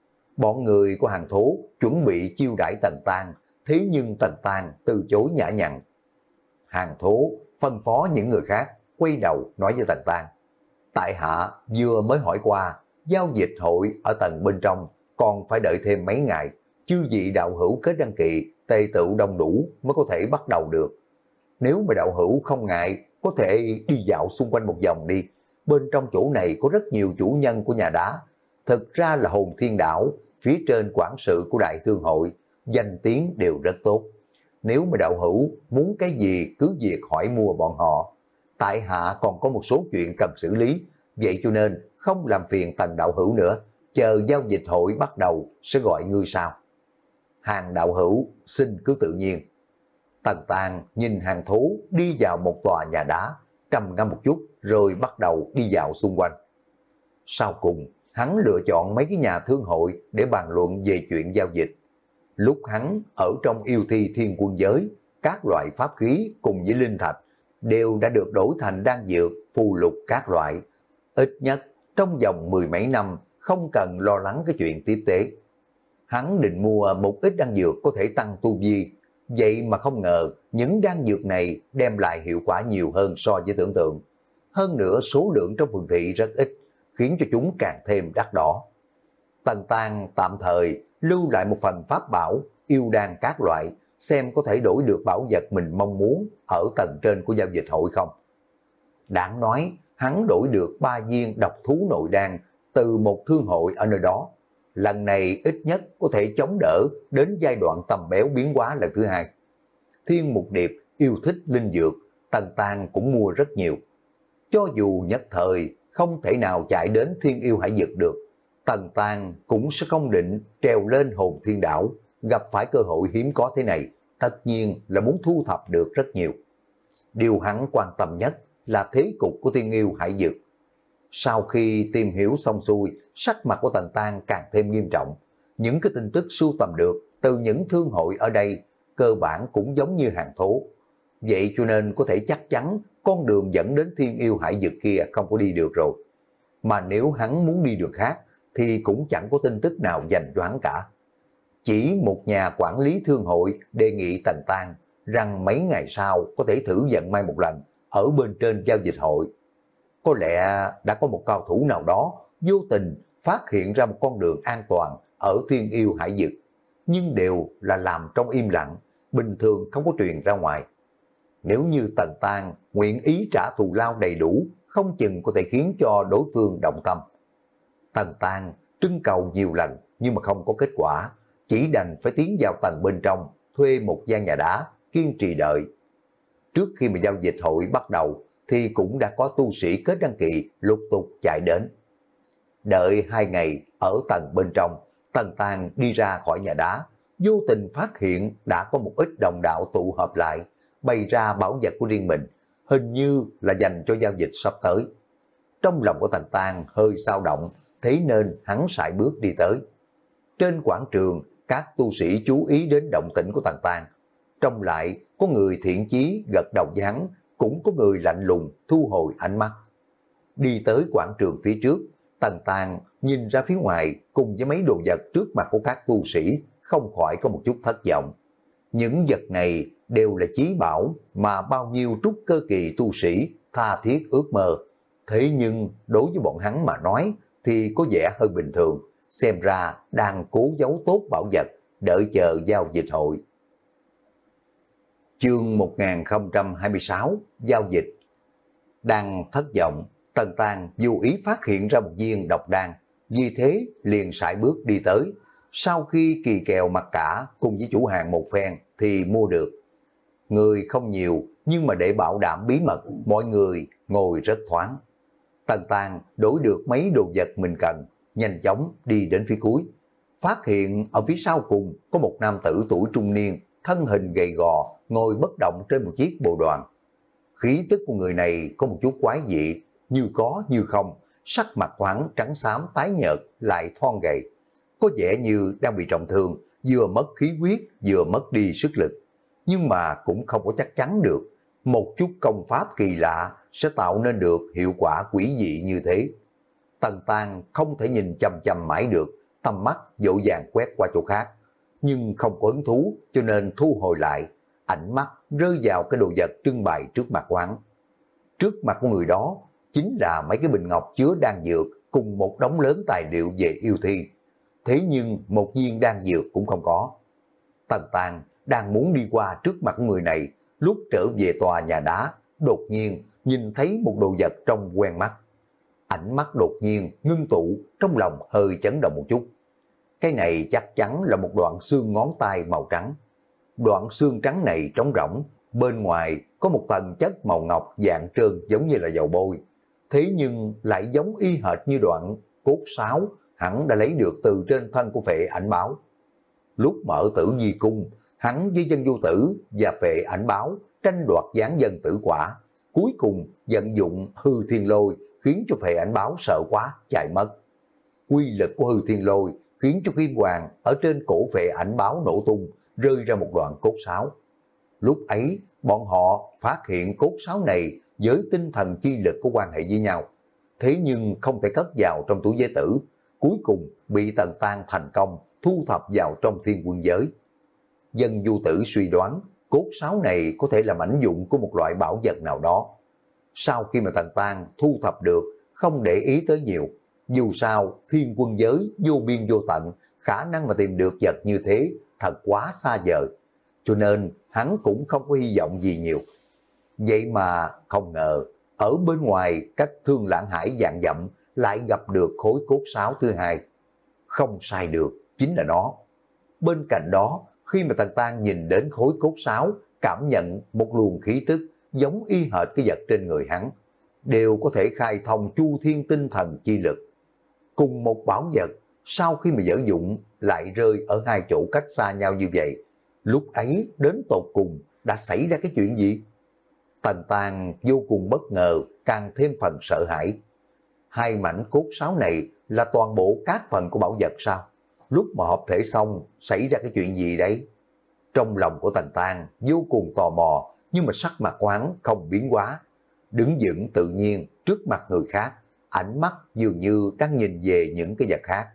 Bọn người của hàng thú chuẩn bị chiêu đãi Tần Tang, thế nhưng Tần Tang từ chối nhã nhặn. Hàng thú phân phó những người khác quay đầu nói với Tần Tang: tại hạ vừa mới hỏi qua, giao dịch hội ở tầng bên trong còn phải đợi thêm mấy ngày, chư vị đạo hữu kết đăng kỳ, tề tựu đông đủ mới có thể bắt đầu được. Nếu mà đạo hữu không ngại, có thể đi dạo xung quanh một vòng đi. Bên trong chỗ này có rất nhiều chủ nhân của nhà đá. Thực ra là Hồn Thiên Đảo, phía trên quản sự của Đại Thương hội, danh tiếng đều rất tốt. Nếu mà đạo hữu muốn cái gì cứ việc hỏi mua bọn họ. Tại hạ còn có một số chuyện cần xử lý, vậy cho nên không làm phiền Tần đạo hữu nữa, chờ giao dịch hội bắt đầu sẽ gọi ngươi sau. Hàng đạo hữu xin cứ tự nhiên. Tần Tang nhìn hàng thú đi vào một tòa nhà đá, trầm ngâm một chút rồi bắt đầu đi dạo xung quanh. Sau cùng, hắn lựa chọn mấy cái nhà thương hội để bàn luận về chuyện giao dịch. Lúc hắn ở trong yêu thi thiên quân giới, các loại pháp khí cùng với linh thạch đều đã được đổi thành đan dược, phù lục các loại. Ít nhất trong vòng mười mấy năm không cần lo lắng cái chuyện tiếp tế. Hắn định mua một ít đan dược có thể tăng tu vi, vậy mà không ngờ những đan dược này đem lại hiệu quả nhiều hơn so với tưởng tượng. Hơn nữa số lượng trong phường thị rất ít, khiến cho chúng càng thêm đắt đỏ. Tần Tang tạm thời lưu lại một phần pháp bảo, yêu đan các loại, xem có thể đổi được bảo vật mình mong muốn ở tầng trên của giao dịch hội không. Đáng nói, hắn đổi được ba viên độc thú nội đan từ một thương hội ở nơi đó. Lần này ít nhất có thể chống đỡ đến giai đoạn tầm béo biến hóa lần thứ hai. Thiên Mục Điệp yêu thích linh dược, Tần Tang cũng mua rất nhiều. Cho dù nhất thời không thể nào chạy đến Thiên Yêu Hải Vực được, Tần Tang cũng sẽ không định trèo lên Hồn Thiên Đảo, gặp phải cơ hội hiếm có thế này, tất nhiên là muốn thu thập được rất nhiều. Điều hắn quan tâm nhất là thế cục của Thiên Yêu Hải Vực. Sau khi tìm hiểu xong xuôi, sắc mặt của Tần Tang càng thêm nghiêm trọng. Những cái tin tức sưu tầm được từ những thương hội ở đây cơ bản cũng giống như hàng thố. Vậy cho nên có thể chắc chắn con đường dẫn đến Thiên Yêu Hải Vực kia không có đi được rồi. Mà nếu hắn muốn đi đường khác thì cũng chẳng có tin tức nào dành cho hắn cả. Chỉ một nhà quản lý thương hội đề nghị Tần Tang rằng mấy ngày sau có thể thử vận may một lần ở bên trên giao dịch hội. Có lẽ đã có một cao thủ nào đó vô tình phát hiện ra một con đường an toàn ở Thiên Yêu Hải Vực, nhưng đều là làm trong im lặng, bình thường không có truyền ra ngoài. Nếu như Tần Tang nguyện ý trả thù lao đầy đủ, không chừng có thể khiến cho đối phương động tâm. Tần Tang trưng cầu nhiều lần nhưng mà không có kết quả, chỉ đành phải tiến vào tầng bên trong, thuê một gian nhà đá, kiên trì đợi. Trước khi mà giao dịch hội bắt đầu thì cũng đã có tu sĩ kết đăng ký lục tục chạy đến. Đợi hai ngày ở tầng bên trong, Tần Tang đi ra khỏi nhà đá, vô tình phát hiện đã có một ít đồng đạo tụ hợp lại, bày ra bảo vật của riêng mình, hình như là dành cho giao dịch sắp tới. Trong lòng của Tần Tang hơi dao động, thế nên hắn sải bước đi tới. Trên quảng trường, các tu sĩ chú ý đến động tĩnh của Tần Tang. Trong lại có người thiện chí gật đầu với hắn, cũng có người lạnh lùng thu hồi ánh mắt. Đi tới quảng trường phía trước, Tần Tang nhìn ra phía ngoài cùng với mấy đồ vật trước mặt của các tu sĩ, không khỏi có một chút thất vọng. Những vật này đều là chí bảo mà bao nhiêu trúc cơ kỳ tu sĩ tha thiết ước mơ. Thế nhưng đối với bọn hắn mà nói thì có vẻ hơi bình thường, xem ra đang cố giấu tốt bảo vật, đợi chờ giao dịch hội. Chương một nghìn không trăm hai mươi sáu, giao dịch. Đang thất vọng, Tần Tang vô ý phát hiện ra một viên độc đan, vì thế liền sải bước đi tới. Sau khi kỳ kèo mặc cả cùng với chủ hàng một phen thì mua được. Người không nhiều nhưng mà để bảo đảm bí mật, mọi người ngồi rất thoáng. Tần Tang đổi được mấy đồ vật mình cần, nhanh chóng đi đến phía cuối. Phát hiện ở phía sau cùng có một nam tử tuổi trung niên, thân hình gầy gò, ngồi bất động trên một chiếc bồ đoàn. Khí tức của người này có một chút quái dị, như có như không, sắc mặt của hắn trắng xám tái nhợt lại thon gầy. Có vẻ như đang bị trọng thương, vừa mất khí huyết, vừa mất đi sức lực. Nhưng mà cũng không có chắc chắn được, một chút công pháp kỳ lạ sẽ tạo nên được hiệu quả quỷ dị như thế. Tần Tang không thể nhìn chăm chăm mãi được, tầm mắt dội vàng quét qua chỗ khác, nhưng không có hứng thú cho nên thu hồi lại, ánh mắt rơi vào cái đồ vật trưng bày trước mặt quán. Trước mặt của người đó chính là mấy cái bình ngọc chứa đan dược cùng một đống lớn tài liệu về yêu thi. Thế nhưng một viên đan dược cũng không có. Tần Tang đang muốn đi qua trước mặt của người này, lúc trở về tòa nhà đá, đột nhiên nhìn thấy một đồ vật trông quen mắt. Ánh mắt đột nhiên ngưng tụ, trong lòng hơi chấn động một chút. Cái này chắc chắn là một đoạn xương ngón tay màu trắng. Đoạn xương trắng này trống rỗng, bên ngoài có một tầng chất màu ngọc dạng trơn giống như là dầu bôi. Thế nhưng lại giống y hệt như đoạn cốt sáo hắn đã lấy được từ trên thân của Phệ Ảnh Báo. Lúc mở Tử Di Cung, hắn với Dân Vô Tử và Phệ Ảnh Báo tranh đoạt giáng dân tử quả, cuối cùng vận dụng hư thiên lôi khiến cho Phệ Ảnh Báo sợ quá chạy mất. Quy lực của hư thiên lôi khiến cho kim hoàng ở trên cổ Phệ Ảnh Báo nổ tung, rơi ra một đoạn cốt sáo. Lúc ấy bọn họ phát hiện cốt sáo này với tinh thần chi lực có quan hệ với nhau, thế nhưng không thể cất vào trong túi giới tử, cuối cùng bị Tần Tang thành công thu thập vào trong thiên quân giới. Dân Du Tử suy đoán cốt sáo này có thể là mảnh dụng của một loại bảo vật nào đó. Sau khi mà Tần Tang thu thập được, không để ý tới nhiều, dù sao thiên quân giới vô biên vô tận, khả năng mà tìm được vật như thế thật quá xa vời, cho nên hắn cũng không có hy vọng gì nhiều. Vậy mà không ngờ ở bên ngoài cách Thương Lãng Hải vạn dặm lại gặp được khối cốt sáo thứ hai. Không sai được, chính là nó. Bên cạnh đó, khi mà Tần Tang nhìn đến khối cốt sáo, cảm nhận một luồng khí tức giống y hệt cái vật trên người hắn, đều có thể khai thông chu thiên tinh thần chi lực. Cùng một bảo vật, sau khi mà sử dụng lại rơi ở hai chỗ cách xa nhau như vậy, lúc ấy đến tột cùng đã xảy ra cái chuyện gì? Tần Tàng vô cùng bất ngờ, càng thêm phần sợ hãi. Hai mảnh cốt sáo này là toàn bộ các phần của bảo vật sao? Lúc mà hợp thể xong, xảy ra cái chuyện gì đấy? Trong lòng của Tần Tàng vô cùng tò mò, nhưng mà sắc mặt của hắn không biến hóa. Đứng vững tự nhiên trước mặt người khác, ánh mắt dường như đang nhìn về những cái vật khác.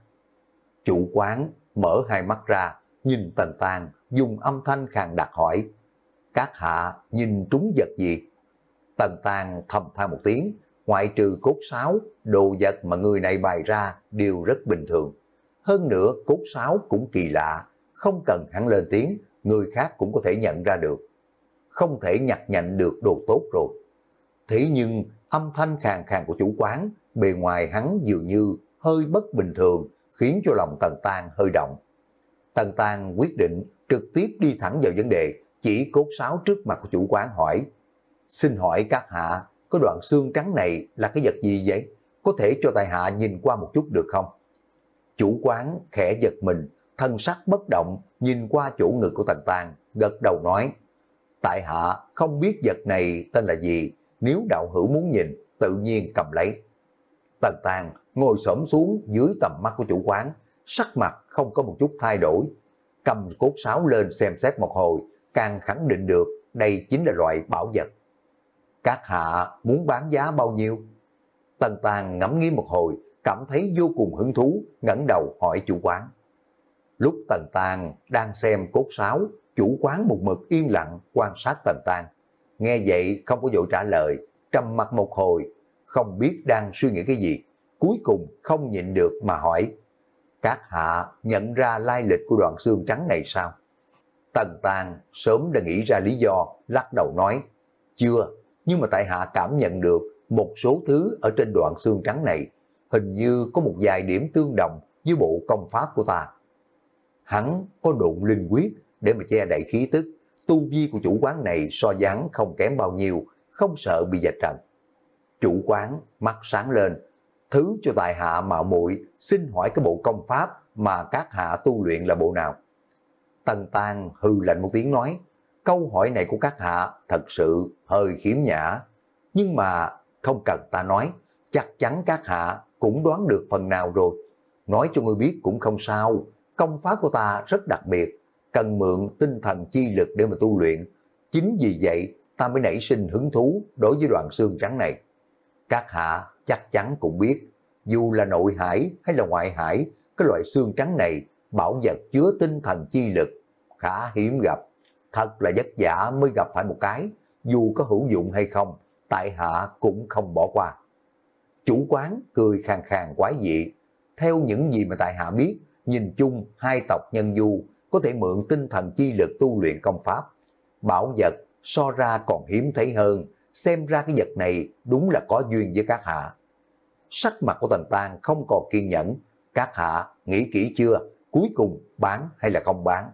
Chủ quán mở hai mắt ra, nhìn Tần Tàng, dùng âm thanh khàn đặc hỏi: các hạ nhìn trúng vật gì? Tần Tàng thầm than một tiếng, ngoại trừ cốt sáo, đồ vật mà người này bày ra đều rất bình thường. Hơn nữa cốt sáo cũng kỳ lạ, không cần hắn lên tiếng, người khác cũng có thể nhận ra được. Không thể nhặt nhạnh được đồ tốt rồi. Thế nhưng âm thanh khàn khàn của chủ quán, bề ngoài hắn dường như hơi bất bình thường, khiến cho lòng Tần Tàng hơi động. Tần Tàng quyết định trực tiếp đi thẳng vào vấn đề, chỉ cốt sáo trước mặt của chủ quán hỏi: xin hỏi các hạ, có đoạn xương trắng này là cái vật gì vậy? Có thể cho tại hạ nhìn qua một chút được không? Chủ quán khẽ giật mình, thân sắc bất động, nhìn qua chỗ ngực của Tần Tàng, gật đầu nói: tại hạ không biết vật này tên là gì, nếu đạo hữu muốn nhìn, tự nhiên cầm lấy. Tần Tàng ngồi xổm xuống dưới tầm mắt của chủ quán, sắc mặt không có một chút thay đổi, cầm cốt sáo lên xem xét một hồi, càng khẳng định được đây chính là loại bảo vật. Các hạ muốn bán giá bao nhiêu? Tần Tàng ngẫm nghĩ một hồi, cảm thấy vô cùng hứng thú, ngẩng đầu hỏi chủ quán. Lúc Tần Tàng đang xem cốt sáo, chủ quán một mực yên lặng quan sát Tần Tàng. Nghe vậy không có vội trả lời, trầm mặt một hồi, không biết đang suy nghĩ cái gì. Cuối cùng không nhịn được mà hỏi: các hạ nhận ra lai lịch của đoạn xương trắng này sao? Tần Tàng sớm đã nghĩ ra lý do, lắc đầu nói: chưa, nhưng mà tại hạ cảm nhận được một số thứ ở trên đoạn xương trắng này, hình như có một vài điểm tương đồng với bộ công pháp của ta. Hắn có độn linh quyết để mà che đậy khí tức, tu vi của chủ quán này so với hắn không kém bao nhiêu, không sợ bị vạch trần. Chủ quán mắt sáng lên: thứ cho tại hạ mạo muội xin hỏi cái bộ công pháp mà các hạ tu luyện là bộ nào? Tần Tàng hừ lạnh một tiếng nói: câu hỏi này của các hạ thật sự hơi khiếm nhã, nhưng mà không cần ta nói, chắc chắn các hạ cũng đoán được phần nào rồi. Nói cho ngươi biết cũng không sao, công pháp của ta rất đặc biệt, cần mượn tinh thần chi lực để mà tu luyện. Chính vì vậy ta mới nảy sinh hứng thú đối với đoạn xương trắng này. Các hạ chắc chắn cũng biết, dù là nội hải hay là ngoại hải, cái loại xương trắng này, bảo vật chứa tinh thần chi lực, khá hiếm gặp. Thật là vất vả mới gặp phải một cái, dù có hữu dụng hay không, tại hạ cũng không bỏ qua. Chủ quán cười khàn khàn quái dị: theo những gì mà tại hạ biết, nhìn chung hai tộc nhân du có thể mượn tinh thần chi lực tu luyện công pháp. Bảo vật so ra còn hiếm thấy hơn, xem ra cái vật này đúng là có duyên với các hạ. Sắc mặt của Tần Tàng không còn kiên nhẫn: các hạ nghĩ kỹ chưa, cuối cùng bán hay là không bán?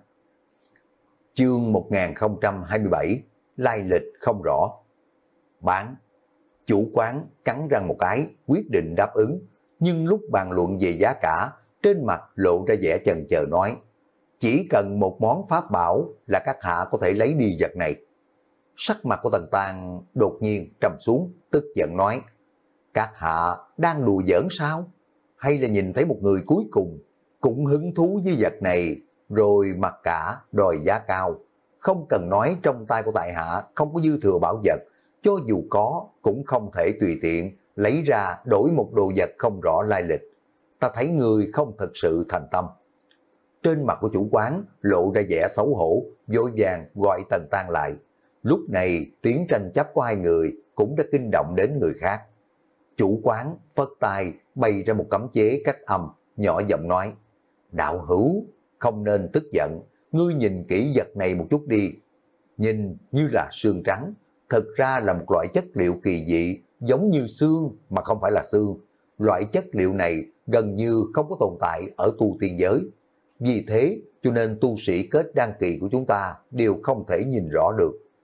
Chương một nghìn không trăm hai mươi bảy, lai lịch không rõ. Bán. Chủ quán cắn răng một cái, quyết định đáp ứng, nhưng lúc bàn luận về giá cả, trên mặt lộ ra vẻ chần chờ nói: chỉ cần một món pháp bảo là các hạ có thể lấy đi vật này. Sắc mặt của Tần Tàng đột nhiên trầm xuống, tức giận nói: các hạ đang đùa giỡn sao? Hay là nhìn thấy một người cuối cùng cũng hứng thú với vật này, rồi mặc cả đòi giá cao? Không cần nói trong tay của tại hạ không có dư thừa bảo vật, cho dù có cũng không thể tùy tiện lấy ra đổi một đồ vật không rõ lai lịch. Ta thấy người không thật sự thành tâm. Trên mặt của chủ quán lộ ra vẻ xấu hổ, vội vàng gọi Tần Tàng lại. Lúc này tiếng tranh chấp của hai người cũng đã kinh động đến người khác. Chủ quán phất tay bày ra một cấm chế cách âm, nhỏ giọng nói: đạo hữu không nên tức giận, ngươi nhìn kỹ vật này một chút đi. Nhìn như là xương trắng, thực ra là một loại chất liệu kỳ dị, giống như xương mà không phải là xương. Loại chất liệu này gần như không có tồn tại ở tu tiên giới. Vì thế cho nên tu sĩ kết đan kỳ của chúng ta đều không thể nhìn rõ được.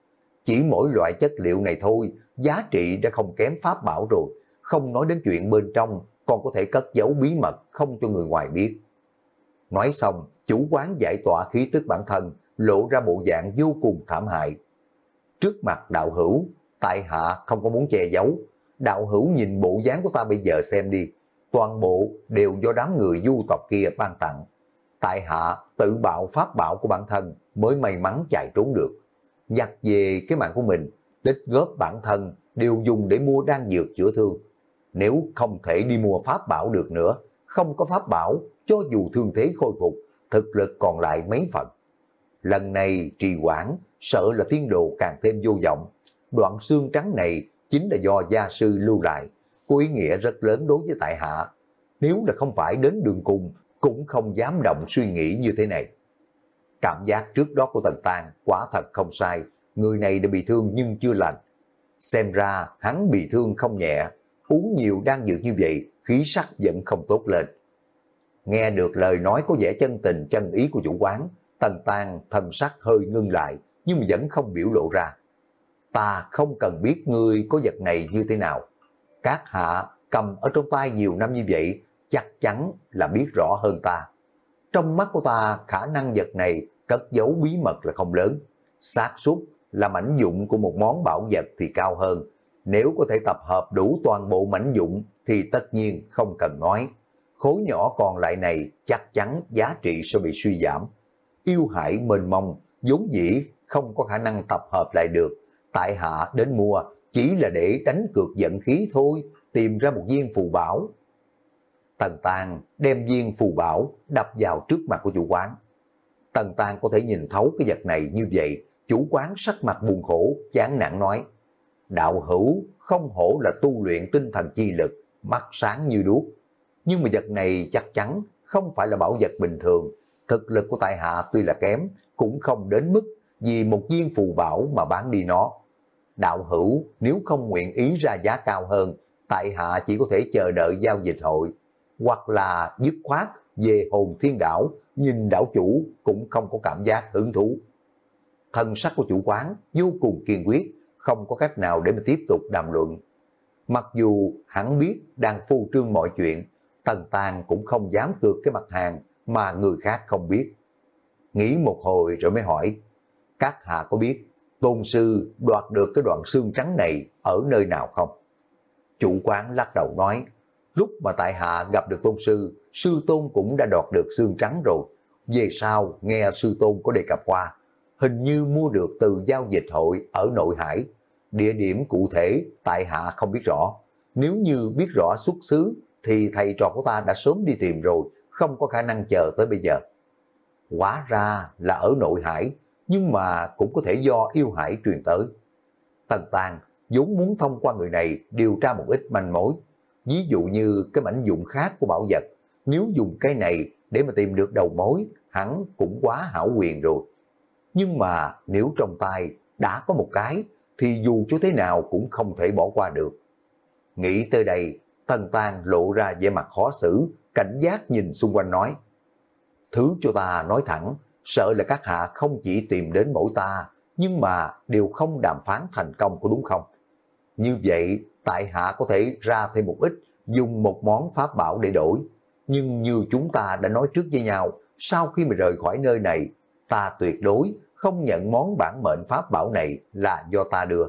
chỉ mỗi loại chất liệu này thôi, giá trị đã không kém pháp bảo rồi, không nói đến chuyện bên trong còn có thể cất giấu bí mật không cho người ngoài biết. Nói xong, chủ quán giải tỏa khí tức bản thân, lộ ra bộ dạng vô cùng thảm hại. Trước mặt đạo hữu, tại hạ không có muốn che giấu, đạo hữu nhìn bộ dáng của ta bây giờ xem đi, toàn bộ đều do đám người du tộc kia ban tặng. Tại hạ tự bạo pháp bảo của bản thân mới may mắn chạy trốn được. Nhặt về cái mạng của mình, tích góp bản thân đều dùng để mua đan dược chữa thương. Nếu không thể đi mua pháp bảo được nữa, không có pháp bảo, cho dù thương thế khôi phục, thực lực còn lại mấy phần. Lần này trì hoãn, sợ là tiên đồ càng thêm vô vọng. Đoạn xương trắng này chính là do gia sư lưu lại, có ý nghĩa rất lớn đối với tại hạ. Nếu là không phải đến đường cùng, cũng không dám động suy nghĩ như thế này. Cảm giác trước đó của Tần Tang quả thật không sai, người này đã bị thương nhưng chưa lành. Xem ra hắn bị thương không nhẹ, uống nhiều đan dược như vậy, khí sắc vẫn không tốt lên. Nghe được lời nói có vẻ chân tình chân ý của chủ quán, Tần Tang thần sắc hơi ngưng lại, nhưng mà vẫn không biểu lộ ra. Ta không cần biết ngươi có vật này như thế nào. Các hạ cầm ở trong tay nhiều năm như vậy, chắc chắn là biết rõ hơn ta. Trong mắt của ta, khả năng vật này cất giấu bí mật là không lớn. Xác suất là mảnh dụng của một món bảo vật thì cao hơn. Nếu có thể tập hợp đủ toàn bộ mảnh dụng thì tất nhiên không cần nói. Khối nhỏ còn lại này chắc chắn giá trị sẽ bị suy giảm. Yêu hải mênh mông, vốn dĩ không có khả năng tập hợp lại được. Tại hạ đến mua chỉ là để đánh cược vận khí thôi, tìm ra một viên phù bảo. Tần Tang đem viên phù bảo đập vào trước mặt của chủ quán. Tần Tang có thể nhìn thấu cái vật này như vậy, chủ quán sắc mặt buồn khổ, chán nản nói. Đạo hữu không hổ là tu luyện tinh thần chi lực, mắt sáng như đuốc. Nhưng mà vật này chắc chắn không phải là bảo vật bình thường. Thực lực của tại hạ tuy là kém, cũng không đến mức vì một viên phù bảo mà bán đi nó. Đạo hữu nếu không nguyện ý ra giá cao hơn, tại hạ chỉ có thể chờ đợi giao dịch hội, hoặc là dứt khoát về Hồn Thiên Đảo, nhìn đảo chủ cũng không có cảm giác hứng thú. Thân sắc của chủ quán vô cùng kiên quyết, không có cách nào để mà tiếp tục đàm luận. Mặc dù hắn biết đang phô trương mọi chuyện, Tần Tang cũng không dám cược cái mặt hàng mà người khác không biết. Nghĩ một hồi rồi mới hỏi, các hạ có biết tôn sư đoạt được cái đoạn xương trắng này ở nơi nào không? Chủ quán lắc đầu nói, lúc mà tại hạ gặp được tôn sư, sư tôn cũng đã đoạt được xương trắng rồi. Về sau nghe sư tôn có đề cập qua, hình như mua được từ giao dịch hội ở nội hải. Địa điểm cụ thể tại hạ không biết rõ. Nếu như biết rõ xuất xứ thì thầy trò của ta đã sớm đi tìm rồi, không có khả năng chờ tới bây giờ. Hóa ra là ở nội hải, nhưng mà cũng có thể do yêu hải truyền tới. Tần Tang vốn muốn thông qua người này điều tra một ít manh mối. Ví dụ như cái mảnh dụng khác của bảo vật, nếu dùng cái này để mà tìm được đầu mối, hắn cũng quá hảo quyền rồi. Nhưng mà nếu trong tay đã có một cái, thì dù cho thế nào cũng không thể bỏ qua được. Nghĩ tới đây, Tần Tang lộ ra vẻ mặt khó xử, cảnh giác nhìn xung quanh nói. Thứ cho ta nói thẳng, sợ là các hạ không chỉ tìm đến mỗi ta, nhưng mà đều không đàm phán thành công có đúng không? Như vậy, tại hạ có thể ra thêm một ít, dùng một món pháp bảo để đổi. Nhưng như chúng ta đã nói trước với nhau, sau khi mà rời khỏi nơi này, ta tuyệt đối không nhận món bản mệnh pháp bảo này là do ta đưa.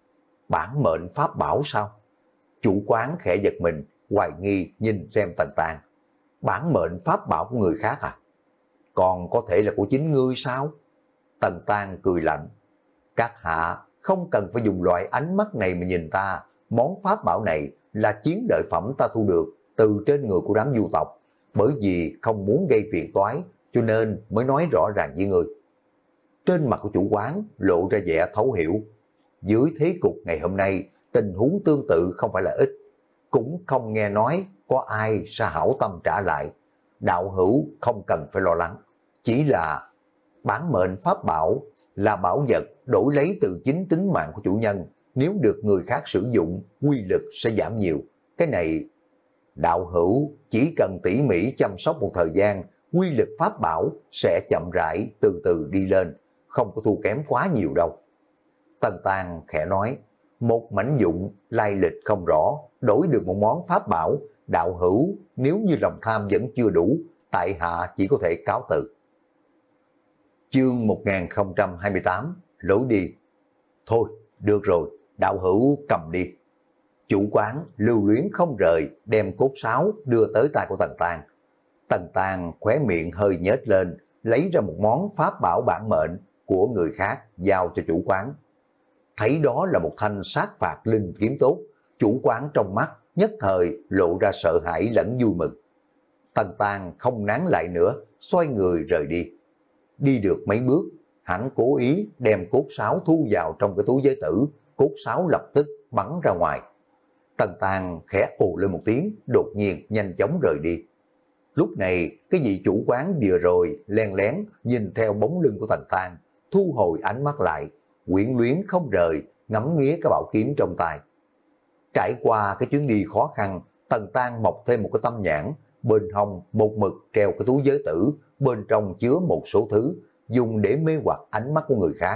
Bản mệnh pháp bảo sao? Chủ quán khẽ giật mình, hoài nghi nhìn xem Tần Tang. Bản mệnh pháp bảo của người khác à? Còn có thể là của chính ngươi sao? Tần Tang cười lạnh. Các hạ không cần phải dùng loại ánh mắt này mà nhìn ta. Món pháp bảo này là chiến lợi phẩm ta thu được từ trên người của đám du tộc. Bởi vì không muốn gây phiền toái, cho nên mới nói rõ ràng với ngươi. Trên mặt của chủ quán lộ ra vẻ thấu hiểu. Dưới thế cục ngày hôm nay, tình huống tương tự không phải là ít. Cũng không nghe nói có ai sa hảo tâm trả lại. Đạo hữu không cần phải lo lắng. Chỉ là bản mệnh pháp bảo là bảo vật đổi lấy từ chính tính mạng của chủ nhân. Nếu được người khác sử dụng, quy lực sẽ giảm nhiều. Cái này, đạo hữu chỉ cần tỉ mỉ chăm sóc một thời gian, quy lực pháp bảo sẽ chậm rãi từ từ đi lên, không có thua kém quá nhiều đâu. Tần Tang khẽ nói, một mảnh dụng lai lịch không rõ, đổi được một món pháp bảo, đạo hữu nếu như lòng tham vẫn chưa đủ, tại hạ chỉ có thể cáo từ. Chương một nghìn không trăm hai mươi tám, lối đi. Thôi, được rồi, đạo hữu cầm đi. Chủ quán lưu luyến không rời, đem cốt sáo đưa tới tay của Tần Tang. Tần Tang khóe miệng hơi nhếch lên, lấy ra một món pháp bảo bản mệnh của người khác giao cho chủ quán. Thấy đó là một thanh sát phạt linh kiếm tốt, chủ quán trong mắt nhất thời lộ ra sợ hãi lẫn vui mừng. Tần Tang không nán lại nữa, xoay người rời đi. Đi được mấy bước, hắn cố ý đem cốt sáo thu vào trong cái túi giới tử, cốt sáo lập tức bắn ra ngoài. Tần Tang khẽ ồ lên một tiếng, đột nhiên nhanh chóng rời đi. Lúc này, cái vị chủ quán vừa rồi len lén nhìn theo bóng lưng của Tần Tang, thu hồi ánh mắt lại, quyến luyến không rời, ngắm nghía cái bảo kiếm trong tay. Trải qua cái chuyến đi khó khăn, Tần Tang mọc thêm một cái tâm nhãn, bên hông một mực treo cái túi giới tử, bên trong chứa một số thứ, dùng để mê hoặc ánh mắt của người khác.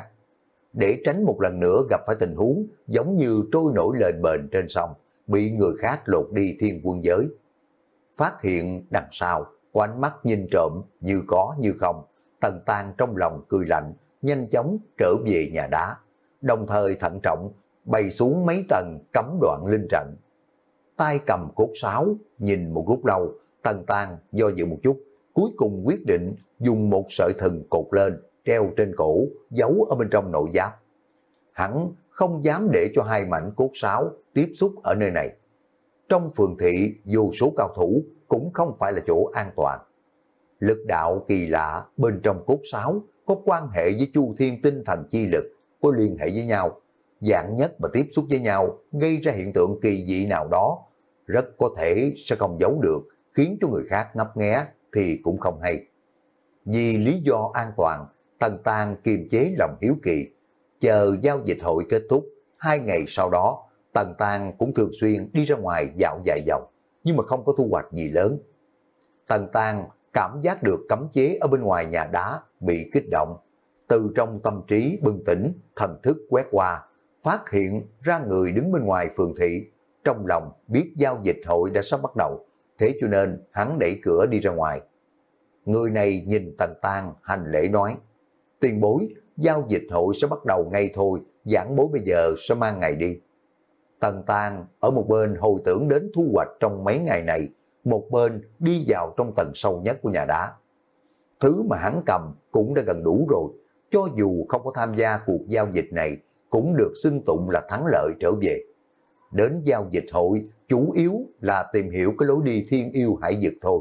Để tránh một lần nữa gặp phải tình huống giống như trôi nổi lên bền trên sông, bị người khác lột đi thiên quân giới. Phát hiện đằng sau, có ánh mắt nhìn trộm như có như không, Tần Tang trong lòng cười lạnh, nhanh chóng trở về nhà đá, đồng thời thận trọng bay xuống mấy tầng cấm đoạn linh trận. Tay cầm cốt sáo, nhìn một lúc lâu, Tần Tang do dự một chút, cuối cùng quyết định dùng một sợi thừng cột lên, treo trên cổ, giấu ở bên trong nội giáp. Hắn không dám để cho hai mảnh cốt sáo tiếp xúc ở nơi này. Trong phường thị, vô số cao thủ cũng không phải là chỗ an toàn. Lực đạo kỳ lạ bên trong cốt sáo có quan hệ với chu thiên tinh thần chi lực, có liên hệ với nhau. Dạng nhất mà tiếp xúc với nhau, gây ra hiện tượng kỳ dị nào đó, rất có thể sẽ không giấu được, khiến cho người khác ngấp nghé thì cũng không hay. Vì lý do an toàn, Tần Tang kiềm chế lòng hiếu kỳ, chờ giao dịch hội kết thúc, hai ngày sau đó, Tần Tang cũng thường xuyên đi ra ngoài dạo vài vòng, nhưng mà không có thu hoạch gì lớn. Tần Tang cảm giác được cấm chế ở bên ngoài nhà đá bị kích động, từ trong tâm trí bừng tỉnh, thần thức quét qua, phát hiện ra người đứng bên ngoài phường thị, trong lòng biết giao dịch hội đã sắp bắt đầu, thế cho nên hắn đẩy cửa đi ra ngoài. Người này nhìn Tần Tang hành lễ nói, tiền bối, giao dịch hội sẽ bắt đầu ngay thôi, giảng bối bây giờ sẽ mang ngày đi. Tần Tang ở một bên hồi tưởng đến thu hoạch trong mấy ngày này, một bên đi vào trong tầng sâu nhất của nhà đá. Thứ mà hắn cầm cũng đã gần đủ rồi, cho dù không có tham gia cuộc giao dịch này, cũng được xưng tụng là thắng lợi trở về. Đến giao dịch hội, chủ yếu là tìm hiểu cái lối đi thiên yêu hải vực thôi.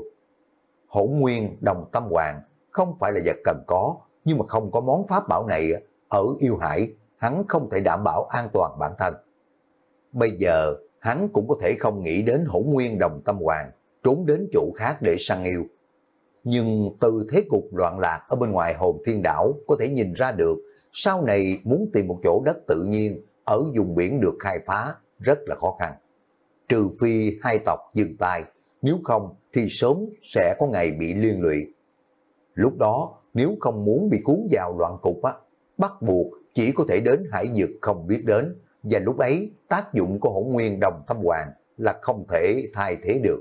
Hỗn nguyên đồng tâm hoàng không phải là vật cần có, nhưng mà không có món pháp bảo này ở yêu hải, hắn không thể đảm bảo an toàn bản thân. Bây giờ, hắn cũng có thể không nghĩ đến hỗn nguyên đồng tâm hoàng, trốn đến chỗ khác để săn yêu. Nhưng từ thế cục loạn lạc ở bên ngoài hồn thiên đảo có thể nhìn ra được, sau này muốn tìm một chỗ đất tự nhiên ở vùng biển được khai phá rất là khó khăn. Trừ phi hai tộc dừng tay, nếu không thì sớm sẽ có ngày bị liên lụy. Lúc đó nếu không muốn bị cuốn vào loạn cục á, bắt buộc chỉ có thể đến hải vực không biết đến, và lúc ấy tác dụng của hỗn nguyên đồng tâm hoàng là không thể thay thế được.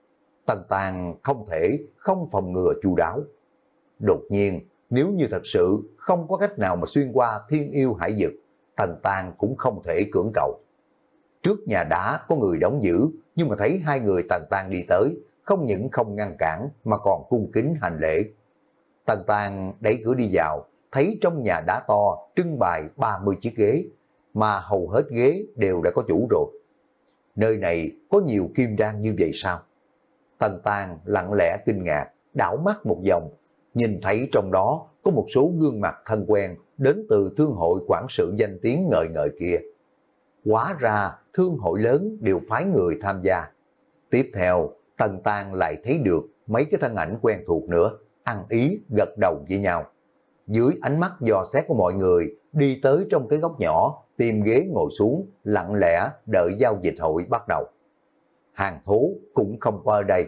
Tần Tang không thể không phòng ngừa chu đáo. Đột nhiên, nếu như thật sự không có cách nào mà xuyên qua thiên yêu hải vực, Tần Tang cũng không thể cưỡng cầu. Trước nhà đá có người đóng giữ, nhưng mà thấy hai người Tần Tang đi tới, không những không ngăn cản mà còn cung kính hành lễ. Tần Tang đẩy cửa đi vào, thấy trong nhà đá to trưng bày ba mươi chiếc ghế, mà hầu hết ghế đều đã có chủ rồi. Nơi này có nhiều kim đan như vậy sao? Tần Tang lặng lẽ kinh ngạc, đảo mắt một vòng, nhìn thấy trong đó có một số gương mặt thân quen đến từ thương hội quản sự danh tiếng ngời ngời kia. Hóa ra thương hội lớn đều phái người tham gia. Tiếp theo, Tần Tang lại thấy được mấy cái thân ảnh quen thuộc nữa, ăn ý gật đầu với nhau. Dưới ánh mắt dò xét của mọi người, đi tới trong cái góc nhỏ, tìm ghế ngồi xuống, lặng lẽ đợi giao dịch hội bắt đầu. Hàng thố cũng không qua đây.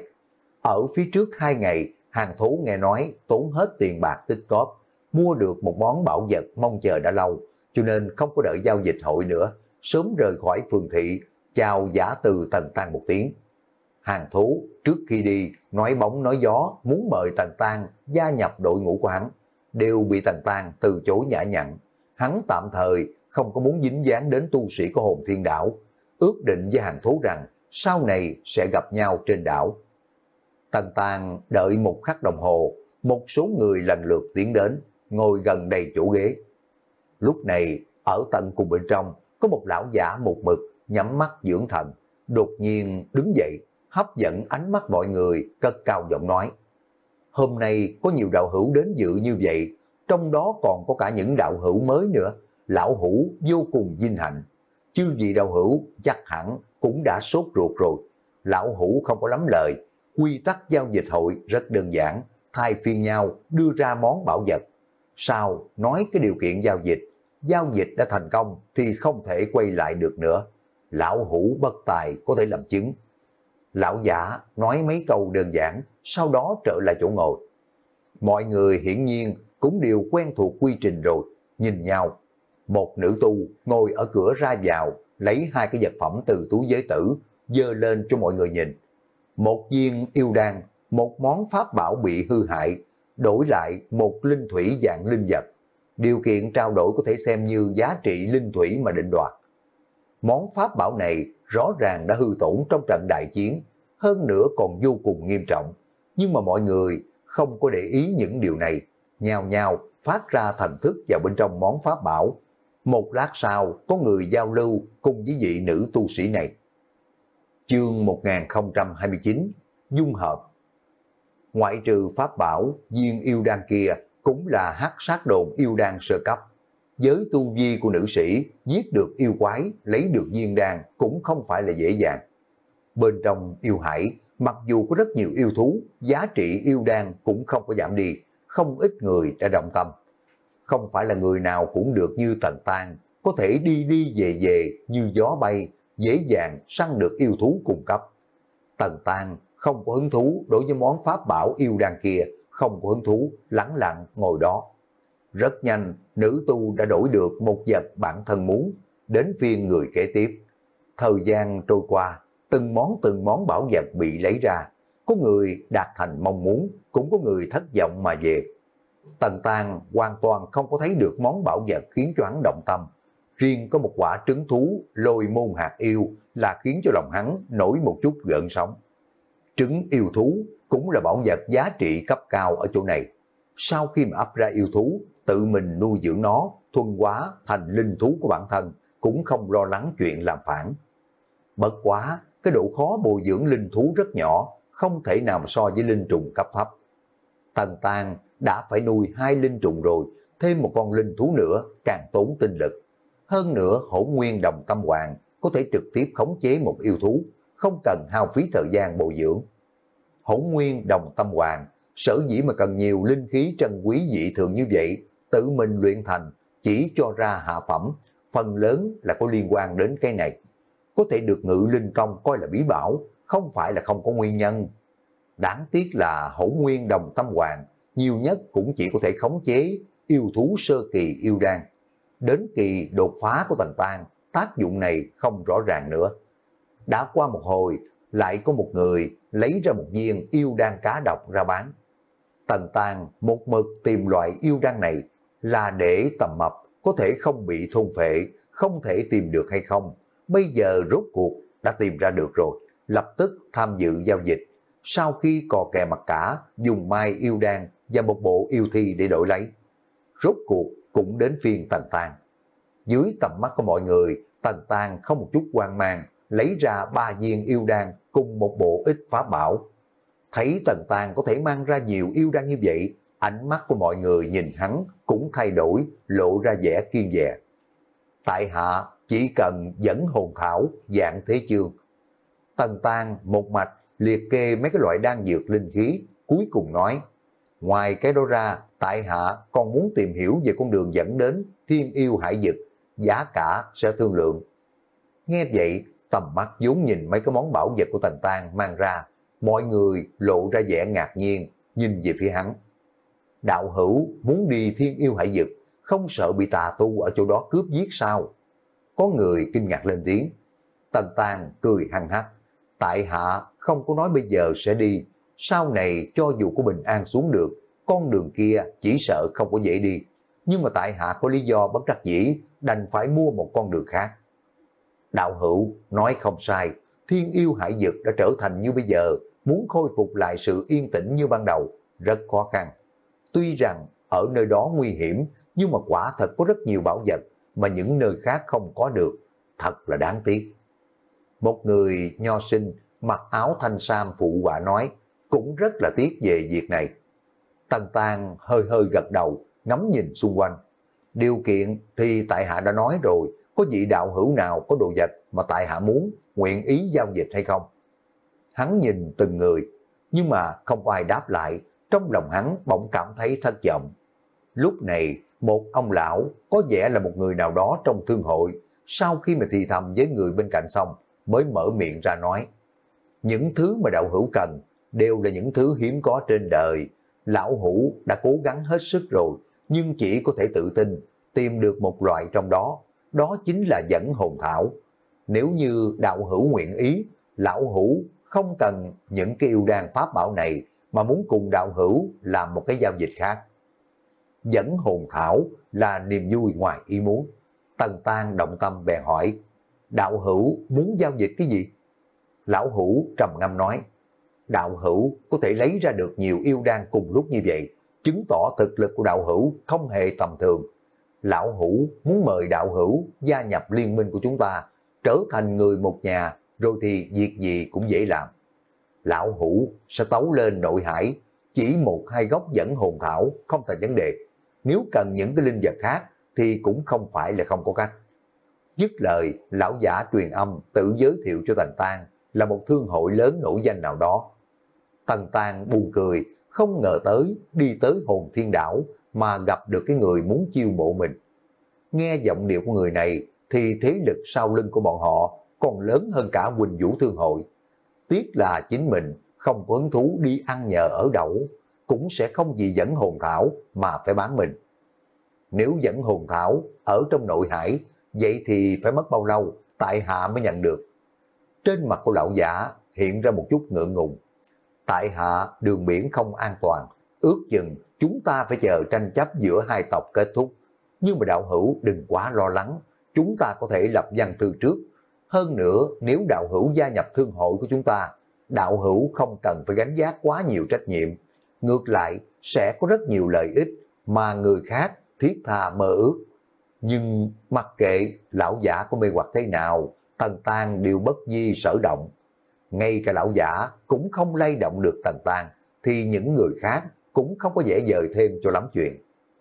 Ở phía trước hai ngày, hàng thố nghe nói tốn hết tiền bạc tích cóp, mua được một món bảo vật mong chờ đã lâu, cho nên không có đợi giao dịch hội nữa, sớm rời khỏi phường thị, chào giả từ Tần Tăng một tiếng. Hàng thú trước khi đi nói bóng nói gió muốn mời Tần Tăng gia nhập đội ngũ của hắn, đều bị Tần Tăng từ chối nhã nhặn. Hắn tạm thời không có muốn dính dáng đến tu sĩ của Hồn Thiên Đảo, ước định với hàng thú rằng sau này sẽ gặp nhau trên đảo. Tần Tăng đợi một khắc đồng hồ, một số người lần lượt tiến đến, ngồi gần đầy chỗ ghế. Lúc này, ở tận cùng bên trong, có một lão giả một mực, nhắm mắt dưỡng thần, đột nhiên đứng dậy, hấp dẫn ánh mắt mọi người, cất cao giọng nói. Hôm nay có nhiều đạo hữu đến dự như vậy, trong đó còn có cả những đạo hữu mới nữa, lão hữu vô cùng vinh hạnh. Chư vị đạo hữu chắc hẳn cũng đã sốt ruột rồi, lão hữu không có lắm lời, quy tắc giao dịch hội rất đơn giản, thay phiên nhau đưa ra món bảo vật. Sau nói cái điều kiện giao dịch, giao dịch đã thành công thì không thể quay lại được nữa. Lão hữu bất tài có thể làm chứng. Lão giả nói mấy câu đơn giản, sau đó trở lại chỗ ngồi. Mọi người hiển nhiên cũng đều quen thuộc quy trình rồi, nhìn nhau. Một nữ tu ngồi ở cửa ra vào, lấy hai cái vật phẩm từ túi giới tử, dơ lên cho mọi người nhìn. Một viên yêu đan, một món pháp bảo bị hư hại, đổi lại một linh thủy dạng linh vật. Điều kiện trao đổi có thể xem như giá trị linh thủy mà định đoạt. Món pháp bảo này rõ ràng đã hư tổn trong trận đại chiến, hơn nữa còn vô cùng nghiêm trọng. Nhưng mà mọi người không có để ý những điều này, nhao nhao phát ra thần thức vào bên trong món pháp bảo. Một lát sau có người giao lưu cùng với vị nữ tu sĩ này. Chương một nghìn không trăm hai mươi chín, dung hợp. Ngoại trừ pháp bảo, viên yêu đan kia cũng là hắc sát đồn yêu đan sơ cấp. Với tu vi của nữ sĩ, giết được yêu quái, lấy được viên đan cũng không phải là dễ dàng. Bên trong yêu hải, mặc dù có rất nhiều yêu thú, giá trị yêu đan cũng không có giảm đi, không ít người đã động tâm. Không phải là người nào cũng được như Tần Tăng, có thể đi đi về về như gió bay, dễ dàng săn được yêu thú cung cấp. Tần Tăng không có hứng thú đối với món pháp bảo yêu đan kia, không có hứng thú, lẳng lặng ngồi đó. Rất nhanh, nữ tu đã đổi được một vật bản thân muốn, đến phiên người kế tiếp. Thời gian trôi qua, từng món từng món bảo vật bị lấy ra, có người đạt thành mong muốn, cũng có người thất vọng mà về. Tần Tăng hoàn toàn không có thấy được món bảo vật khiến cho hắn động tâm. Riêng có một quả trứng thú lôi môn hạt yêu là khiến cho lòng hắn nổi một chút gợn sóng. Trứng yêu thú cũng là bảo vật giá trị cấp cao ở chỗ này. Sau khi mà ấp ra yêu thú, tự mình nuôi dưỡng nó, thuần hóa thành linh thú của bản thân, cũng không lo lắng chuyện làm phản. Bất quá, cái độ khó bồi dưỡng linh thú rất nhỏ, không thể nào so với linh trùng cấp thấp. Tần Tăng đã phải nuôi hai linh trùng rồi, thêm một con linh thú nữa càng tốn tinh lực. Hơn nữa Hỗn Nguyên Đồng Tâm Hoàng có thể trực tiếp khống chế một yêu thú, không cần hao phí thời gian bồi dưỡng. Hỗn Nguyên Đồng Tâm Hoàng sở dĩ mà cần nhiều linh khí trân quý dị thường như vậy, tự mình luyện thành, chỉ cho ra hạ phẩm, phần lớn là có liên quan đến cái này. Có thể được Ngự Linh Tông coi là bí bảo, không phải là không có nguyên nhân. Đáng tiếc là Hỗn Nguyên Đồng Tâm Hoàng nhiều nhất cũng chỉ có thể khống chế yêu thú sơ kỳ yêu đan. Đến kỳ đột phá của Tần Tăng, tác dụng này không rõ ràng nữa. Đã qua một hồi, lại có một người lấy ra một viên yêu đan cá độc ra bán. Tần Tăng một mực tìm loại yêu đan này là để tầm mập có thể không bị thôn phệ, không thể tìm được hay không. Bây giờ rốt cuộc đã tìm ra được rồi, lập tức tham dự giao dịch. Sau khi cò kè mặt cả, dùng mai yêu đan và một bộ yêu thi để đổi lấy. Rốt cuộc cũng đến phiên Tần Tăng. Dưới tầm mắt của mọi người, Tần Tăng không một chút hoang mang, lấy ra ba viên yêu đan cùng một bộ ít pháp bảo. Thấy Tần Tăng có thể mang ra nhiều yêu đan như vậy, ánh mắt của mọi người nhìn hắn cũng thay đổi, lộ ra vẻ kiên dè. Tại hạ chỉ cần dẫn hồn thảo, dạng thế chương. Tần Tăng một mạch liệt kê mấy cái loại đan dược linh khí, cuối cùng nói, ngoài cái đó ra, tại hạ còn muốn tìm hiểu về con đường dẫn đến thiên yêu hải vực, giá cả sẽ thương lượng. Nghe vậy, tầm mắt vốn nhìn mấy cái món bảo vật của Tần Tăng mang ra, mọi người lộ ra vẻ ngạc nhiên, nhìn về phía hắn. Đạo hữu muốn đi thiên yêu hải vực, không sợ bị tà tu ở chỗ đó cướp giết sao? Có người kinh ngạc lên tiếng. Tần Tang cười hăng hắc. Tại hạ không có nói bây giờ sẽ đi, sau này cho dù có bình an xuống được, con đường kia chỉ sợ không có dễ đi. Nhưng mà tại hạ có lý do bất đắc dĩ, đành phải mua một con đường khác. Đạo hữu nói không sai, thiên yêu hải vực đã trở thành như bây giờ, muốn khôi phục lại sự yên tĩnh như ban đầu, rất khó khăn. Tuy rằng ở nơi đó nguy hiểm, nhưng mà quả thật có rất nhiều bảo vật mà những nơi khác không có được, thật là đáng tiếc. Một người nho sinh mặc áo thanh sam phụ họa nói, cũng rất là tiếc về việc này. Tần Tang hơi hơi gật đầu, ngắm nhìn xung quanh. Điều kiện thì tại hạ đã nói rồi, có vị đạo hữu nào có đồ vật mà tại hạ muốn, nguyện ý giao dịch hay không? Hắn nhìn từng người, nhưng mà không có ai đáp lại, trong lòng hắn bỗng cảm thấy thất vọng. Lúc này, một ông lão có vẻ là một người nào đó trong thương hội, sau khi mà thì thầm với người bên cạnh xong, mới mở miệng ra nói. Những thứ mà đạo hữu cần đều là những thứ hiếm có trên đời. Lão hữu đã cố gắng hết sức rồi, nhưng chỉ có thể tự tin tìm được một loại trong đó, đó chính là dẫn hồn thảo. Nếu như đạo hữu nguyện ý, lão hữu không cần những cái yêu đan pháp bảo này, mà muốn cùng đạo hữu làm một cái giao dịch khác. Dẫn hồn thảo là niềm vui ngoài ý muốn. Tần Tang động tâm bèn hỏi, đạo hữu muốn giao dịch cái gì? Lão hữu trầm ngâm nói, đạo hữu có thể lấy ra được nhiều yêu đan cùng lúc như vậy, chứng tỏ thực lực của đạo hữu không hề tầm thường. Lão hữu muốn mời đạo hữu gia nhập liên minh của chúng ta, trở thành người một nhà, rồi thì việc gì cũng dễ làm. Lão hữu sẽ tấu lên nội hải, chỉ một hai gốc dẫn hồn thảo không thành vấn đề. Nếu cần những cái linh vật khác thì cũng không phải là không có cách. Dứt lời, lão giả truyền âm tự giới thiệu cho Tần Tang là một thương hội lớn nổi danh nào đó. Tần Tang buồn cười, không ngờ tới đi tới Hồn Thiên Đảo mà gặp được cái người muốn chiêu mộ mình. Nghe giọng điệu của người này thì thế lực sau lưng của bọn họ còn lớn hơn cả Quỳnh Vũ Thương hội. Tiếc là chính mình không có hứng thú đi ăn nhờ ở đậu, cũng sẽ không vì dẫn hồn thảo mà phải bán mình. Nếu dẫn hồn thảo ở trong nội hải, vậy thì phải mất bao lâu tại hạ mới nhận được? Trên mặt của lão giả hiện ra một chút ngượng ngùng. Tại hạ đường biển không an toàn, ước chừng chúng ta phải chờ tranh chấp giữa hai tộc kết thúc. Nhưng mà đạo hữu đừng quá lo lắng, chúng ta có thể lập văn thư trước. Hơn nữa, nếu đạo hữu gia nhập thương hội của chúng ta, đạo hữu không cần phải gánh vác quá nhiều trách nhiệm. Ngược lại, sẽ có rất nhiều lợi ích mà người khác thiết tha mơ ước. Nhưng mặc kệ lão giả có mê hoặc thế nào, Tần Tang đều bất di sở động. Ngay cả lão giả cũng không lay động được Tần Tang, thì những người khác cũng không có dễ dời thêm cho lắm chuyện.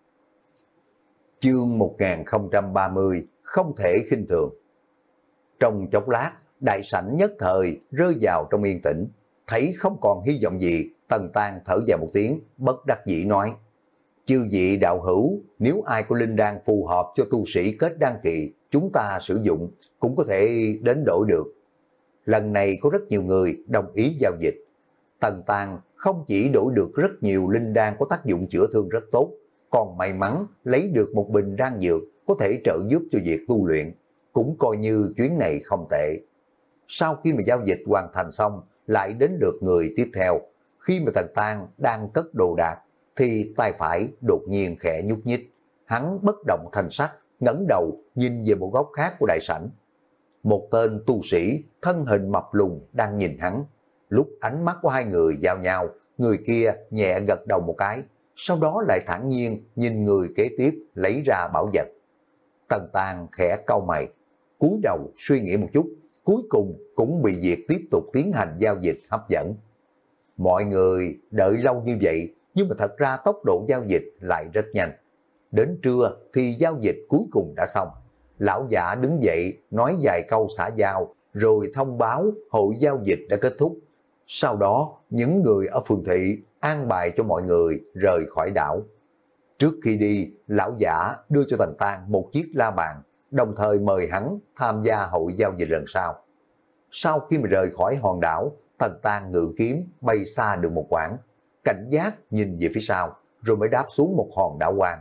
Chương một nghìn không trăm ba mươi, không thể khinh thường. Trong chốc lát, đại sảnh nhất thời rơi vào trong yên tĩnh, thấy không còn hy vọng gì, Tần Tang thở dài một tiếng, bất đắc dĩ nói. Chư vị đạo hữu, nếu ai có linh đan phù hợp cho tu sĩ kết đan kỳ, chúng ta sử dụng cũng có thể đến đổi được. Lần này có rất nhiều người đồng ý giao dịch. Tần Tang không chỉ đổi được rất nhiều linh đan có tác dụng chữa thương rất tốt, còn may mắn lấy được một bình đan dược có thể trợ giúp cho việc tu luyện, cũng coi như chuyến này không tệ. Sau khi mà giao dịch hoàn thành xong, lại đến lượt người tiếp theo. Khi mà Tần Tang đang cất đồ đạc, thì tay phải đột nhiên khẽ nhúc nhích. Hắn bất động thanh sắc, ngẩng đầu nhìn về một góc khác của đại sảnh. Một tên tu sĩ thân hình mập lùn đang nhìn hắn. Lúc ánh mắt của hai người giao nhau, người kia nhẹ gật đầu một cái, sau đó lại thản nhiên nhìn người kế tiếp lấy ra bảo vật. Tần Tang khẽ cau mày, cúi đầu suy nghĩ một chút, cuối cùng cũng bị việc tiếp tục tiến hành giao dịch hấp dẫn. Mọi người đợi lâu như vậy, nhưng mà thật ra tốc độ giao dịch lại rất nhanh. Đến trưa thì giao dịch cuối cùng đã xong. Lão giả đứng dậy nói vài câu xã giao, rồi thông báo hội giao dịch đã kết thúc. Sau đó, những người ở phường thị an bài cho mọi người rời khỏi đảo. Trước khi đi, lão giả đưa cho Tần Tang một chiếc la bàn, đồng thời mời hắn tham gia hội giao dịch lần sau. Sau khi mà rời khỏi hòn đảo, Tần Tang ngự kiếm bay xa được một quãng, cảnh giác nhìn về phía sau, rồi mới đáp xuống một hòn đảo hoang.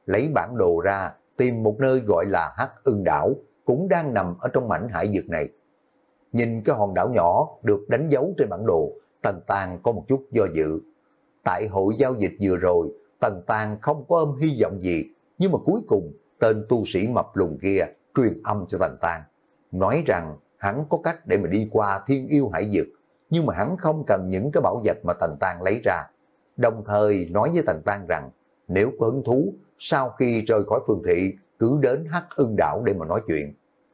lấy bản đồ ra, tìm một nơi gọi là Hắc Ưng Đảo, cũng đang nằm ở trong mảnh hải vực này. Nhìn cái hòn đảo nhỏ được đánh dấu trên bản đồ, Tần Tàng có một chút do dự. Tại hội giao dịch vừa rồi, Tần Tàng không có ôm hy vọng gì, nhưng mà cuối cùng tên tu sĩ mập lùn kia truyền âm cho Tần Tàng, nói rằng hắn có cách để mà đi qua Thiên Yêu Hải Vực, nhưng mà hắn không cần những cái bảo vật mà Tần Tàng lấy ra. Đồng thời nói với Tần Tàng rằng nếu có hứng thú, sau khi rời khỏi phường thị, cứ đến Hắc Ưng Đảo để mà nói chuyện.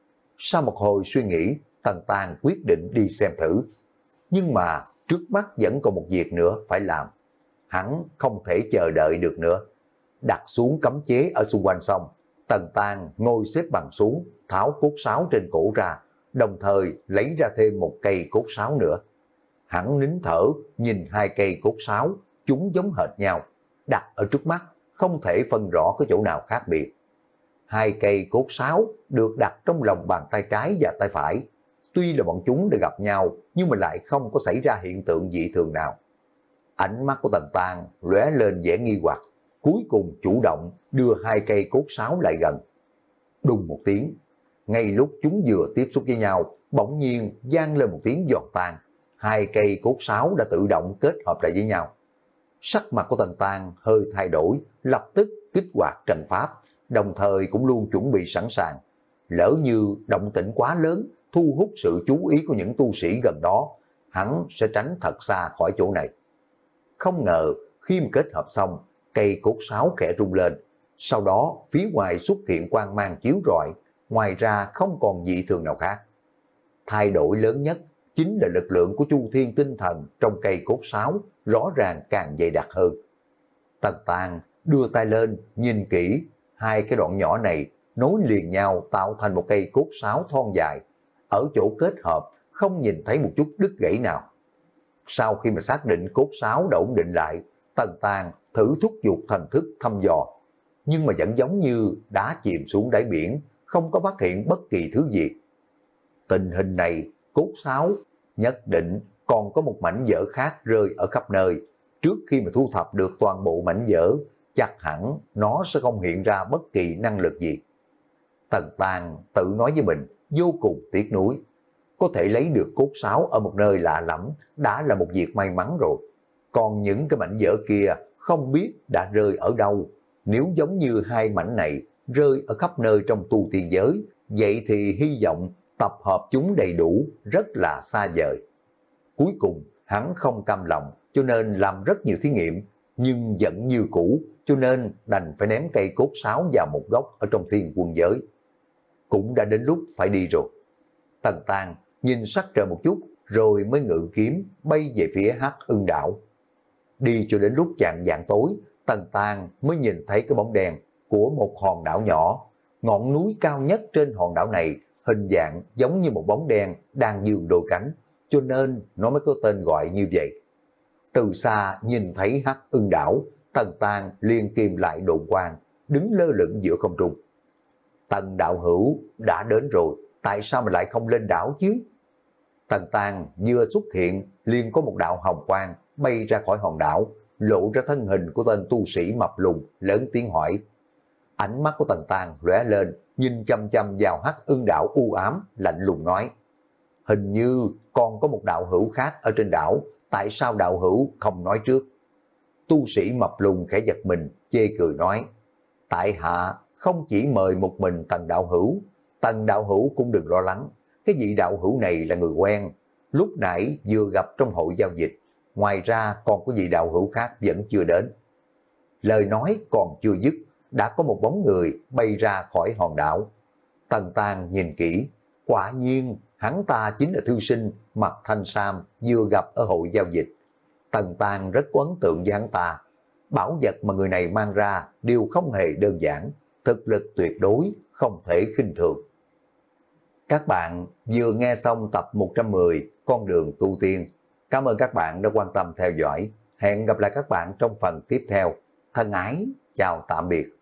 Sau một hồi suy nghĩ, Tần Tàng quyết định đi xem thử. Nhưng mà trước mắt vẫn còn một việc nữa phải làm. Hắn không thể chờ đợi được nữa. Đặt xuống cấm chế ở xung quanh sông, Tần Tàng ngồi xếp bằng xuống, tháo cốt sáo trên cổ ra, đồng thời lấy ra thêm một cây cốt sáo nữa. Hắn nín thở, nhìn hai cây cốt sáo, chúng giống hệt nhau, đặt ở trước mắt, không thể phân rõ cái chỗ nào khác biệt. Hai cây cốt sáo được đặt trong lòng bàn tay trái và tay phải. Tuy là bọn chúng đã gặp nhau, nhưng mà lại không có xảy ra hiện tượng dị thường nào. Ánh mắt của Tần Tàng lóe lên vẻ nghi hoặc, cuối cùng chủ động đưa hai cây cốt sáo lại gần. Đùng một tiếng, ngay lúc chúng vừa tiếp xúc với nhau, bỗng nhiên vang lên một tiếng giòn tan. Hai cây cốt sáo đã tự động kết hợp lại với nhau. Sắc mặt của Tần Tàng hơi thay đổi, lập tức kích hoạt trận pháp, đồng thời cũng luôn chuẩn bị sẵn sàng. Lỡ như động tĩnh quá lớn, thu hút sự chú ý của những tu sĩ gần đó, hắn sẽ tránh thật xa khỏi chỗ này. Không ngờ, khi mà kết hợp xong, cây cốt sáo khẽ rung lên. Sau đó, phía ngoài xuất hiện quang mang chiếu rọi, ngoài ra không còn dị thường nào khác. Thay đổi lớn nhất chính là lực lượng của Chu Thiên tinh thần trong cây cốt sáo rõ ràng càng dày đặc hơn. Tần Tàng đưa tay lên, nhìn kỹ, hai cái đoạn nhỏ này nối liền nhau tạo thành một cây cốt sáo thon dài. Ở chỗ kết hợp không nhìn thấy một chút đứt gãy nào. Sau khi mà xác định cốt sáo đã ổn định lại, Tần Tàng thử thúc giục thần thức thăm dò, nhưng mà vẫn giống như đá chìm xuống đáy biển, không có phát hiện bất kỳ thứ gì. Tình hình này, cốt sáo nhất định còn có một mảnh vỡ khác rơi ở khắp nơi. Trước khi mà thu thập được toàn bộ mảnh vỡ, chắc hẳn nó sẽ không hiện ra bất kỳ năng lực gì. Tần Tàng tự nói với mình vô cùng tiếc nuối. Có thể lấy được cốt sáo ở một nơi lạ lẫm đã là một việc may mắn rồi. Còn những cái mảnh vỡ kia không biết đã rơi ở đâu. Nếu giống như hai mảnh này rơi ở khắp nơi trong tu tiên giới, vậy thì hy vọng tập hợp chúng đầy đủ rất là xa vời. Cuối cùng hắn không cam lòng cho nên làm rất nhiều thí nghiệm, nhưng vẫn như cũ, cho nên đành phải ném cây cốt sáo vào một góc ở trong thiên quân giới. Cũng đã đến lúc phải đi rồi. Tần Tàng nhìn sắc trời một chút, rồi mới ngự kiếm bay về phía Hắc Ưng Đảo. Đi cho đến lúc chạng vạng tối, Tần Tàng mới nhìn thấy cái bóng đèn của một hòn đảo nhỏ. Ngọn núi cao nhất trên hòn đảo này hình dạng giống như một bóng đèn đang dương đôi cánh, cho nên nó mới có tên gọi như vậy. Từ xa nhìn thấy Hắc Ưng Đảo, Tần Tàng liền kìm lại đồn quang, đứng lơ lửng giữa không trung. Tần đạo hữu đã đến rồi, tại sao mà lại không lên đảo chứ? Tần Tàng vừa xuất hiện, liền có một đạo hồng quang bay ra khỏi hòn đảo, lộ ra thân hình của tên tu sĩ mập lùn, lớn tiếng hỏi. Ánh mắt của Tần Tàng lóe lên, nhìn chăm chăm vào Hắc Ưng Đảo u ám, lạnh lùng nói. Hình như còn có một đạo hữu khác ở trên đảo, tại sao đạo hữu không nói trước? Tu sĩ mập lùn khẽ giật mình, chê cười nói. Tại hạ không chỉ mời một mình Tần đạo hữu, Tần đạo hữu cũng đừng lo lắng, cái vị đạo hữu này là người quen, lúc nãy vừa gặp trong hội giao dịch, ngoài ra còn có vị đạo hữu khác vẫn chưa đến. Lời nói còn chưa dứt, đã có một bóng người bay ra khỏi hòn đảo. Tần Tàng nhìn kỹ, quả nhiên hắn ta chính là thư sinh mặc thanh sam vừa gặp ở hội giao dịch. Tần Tàng rất có ấn tượng với hắn ta. Bảo vật mà người này mang ra đều không hề đơn giản, thực lực tuyệt đối không thể khinh thường. Các bạn vừa nghe xong tập một trăm mười Con đường tu tiên. Cảm ơn các bạn đã quan tâm theo dõi. Hẹn gặp lại các bạn trong phần tiếp theo. Thân ái, chào tạm biệt.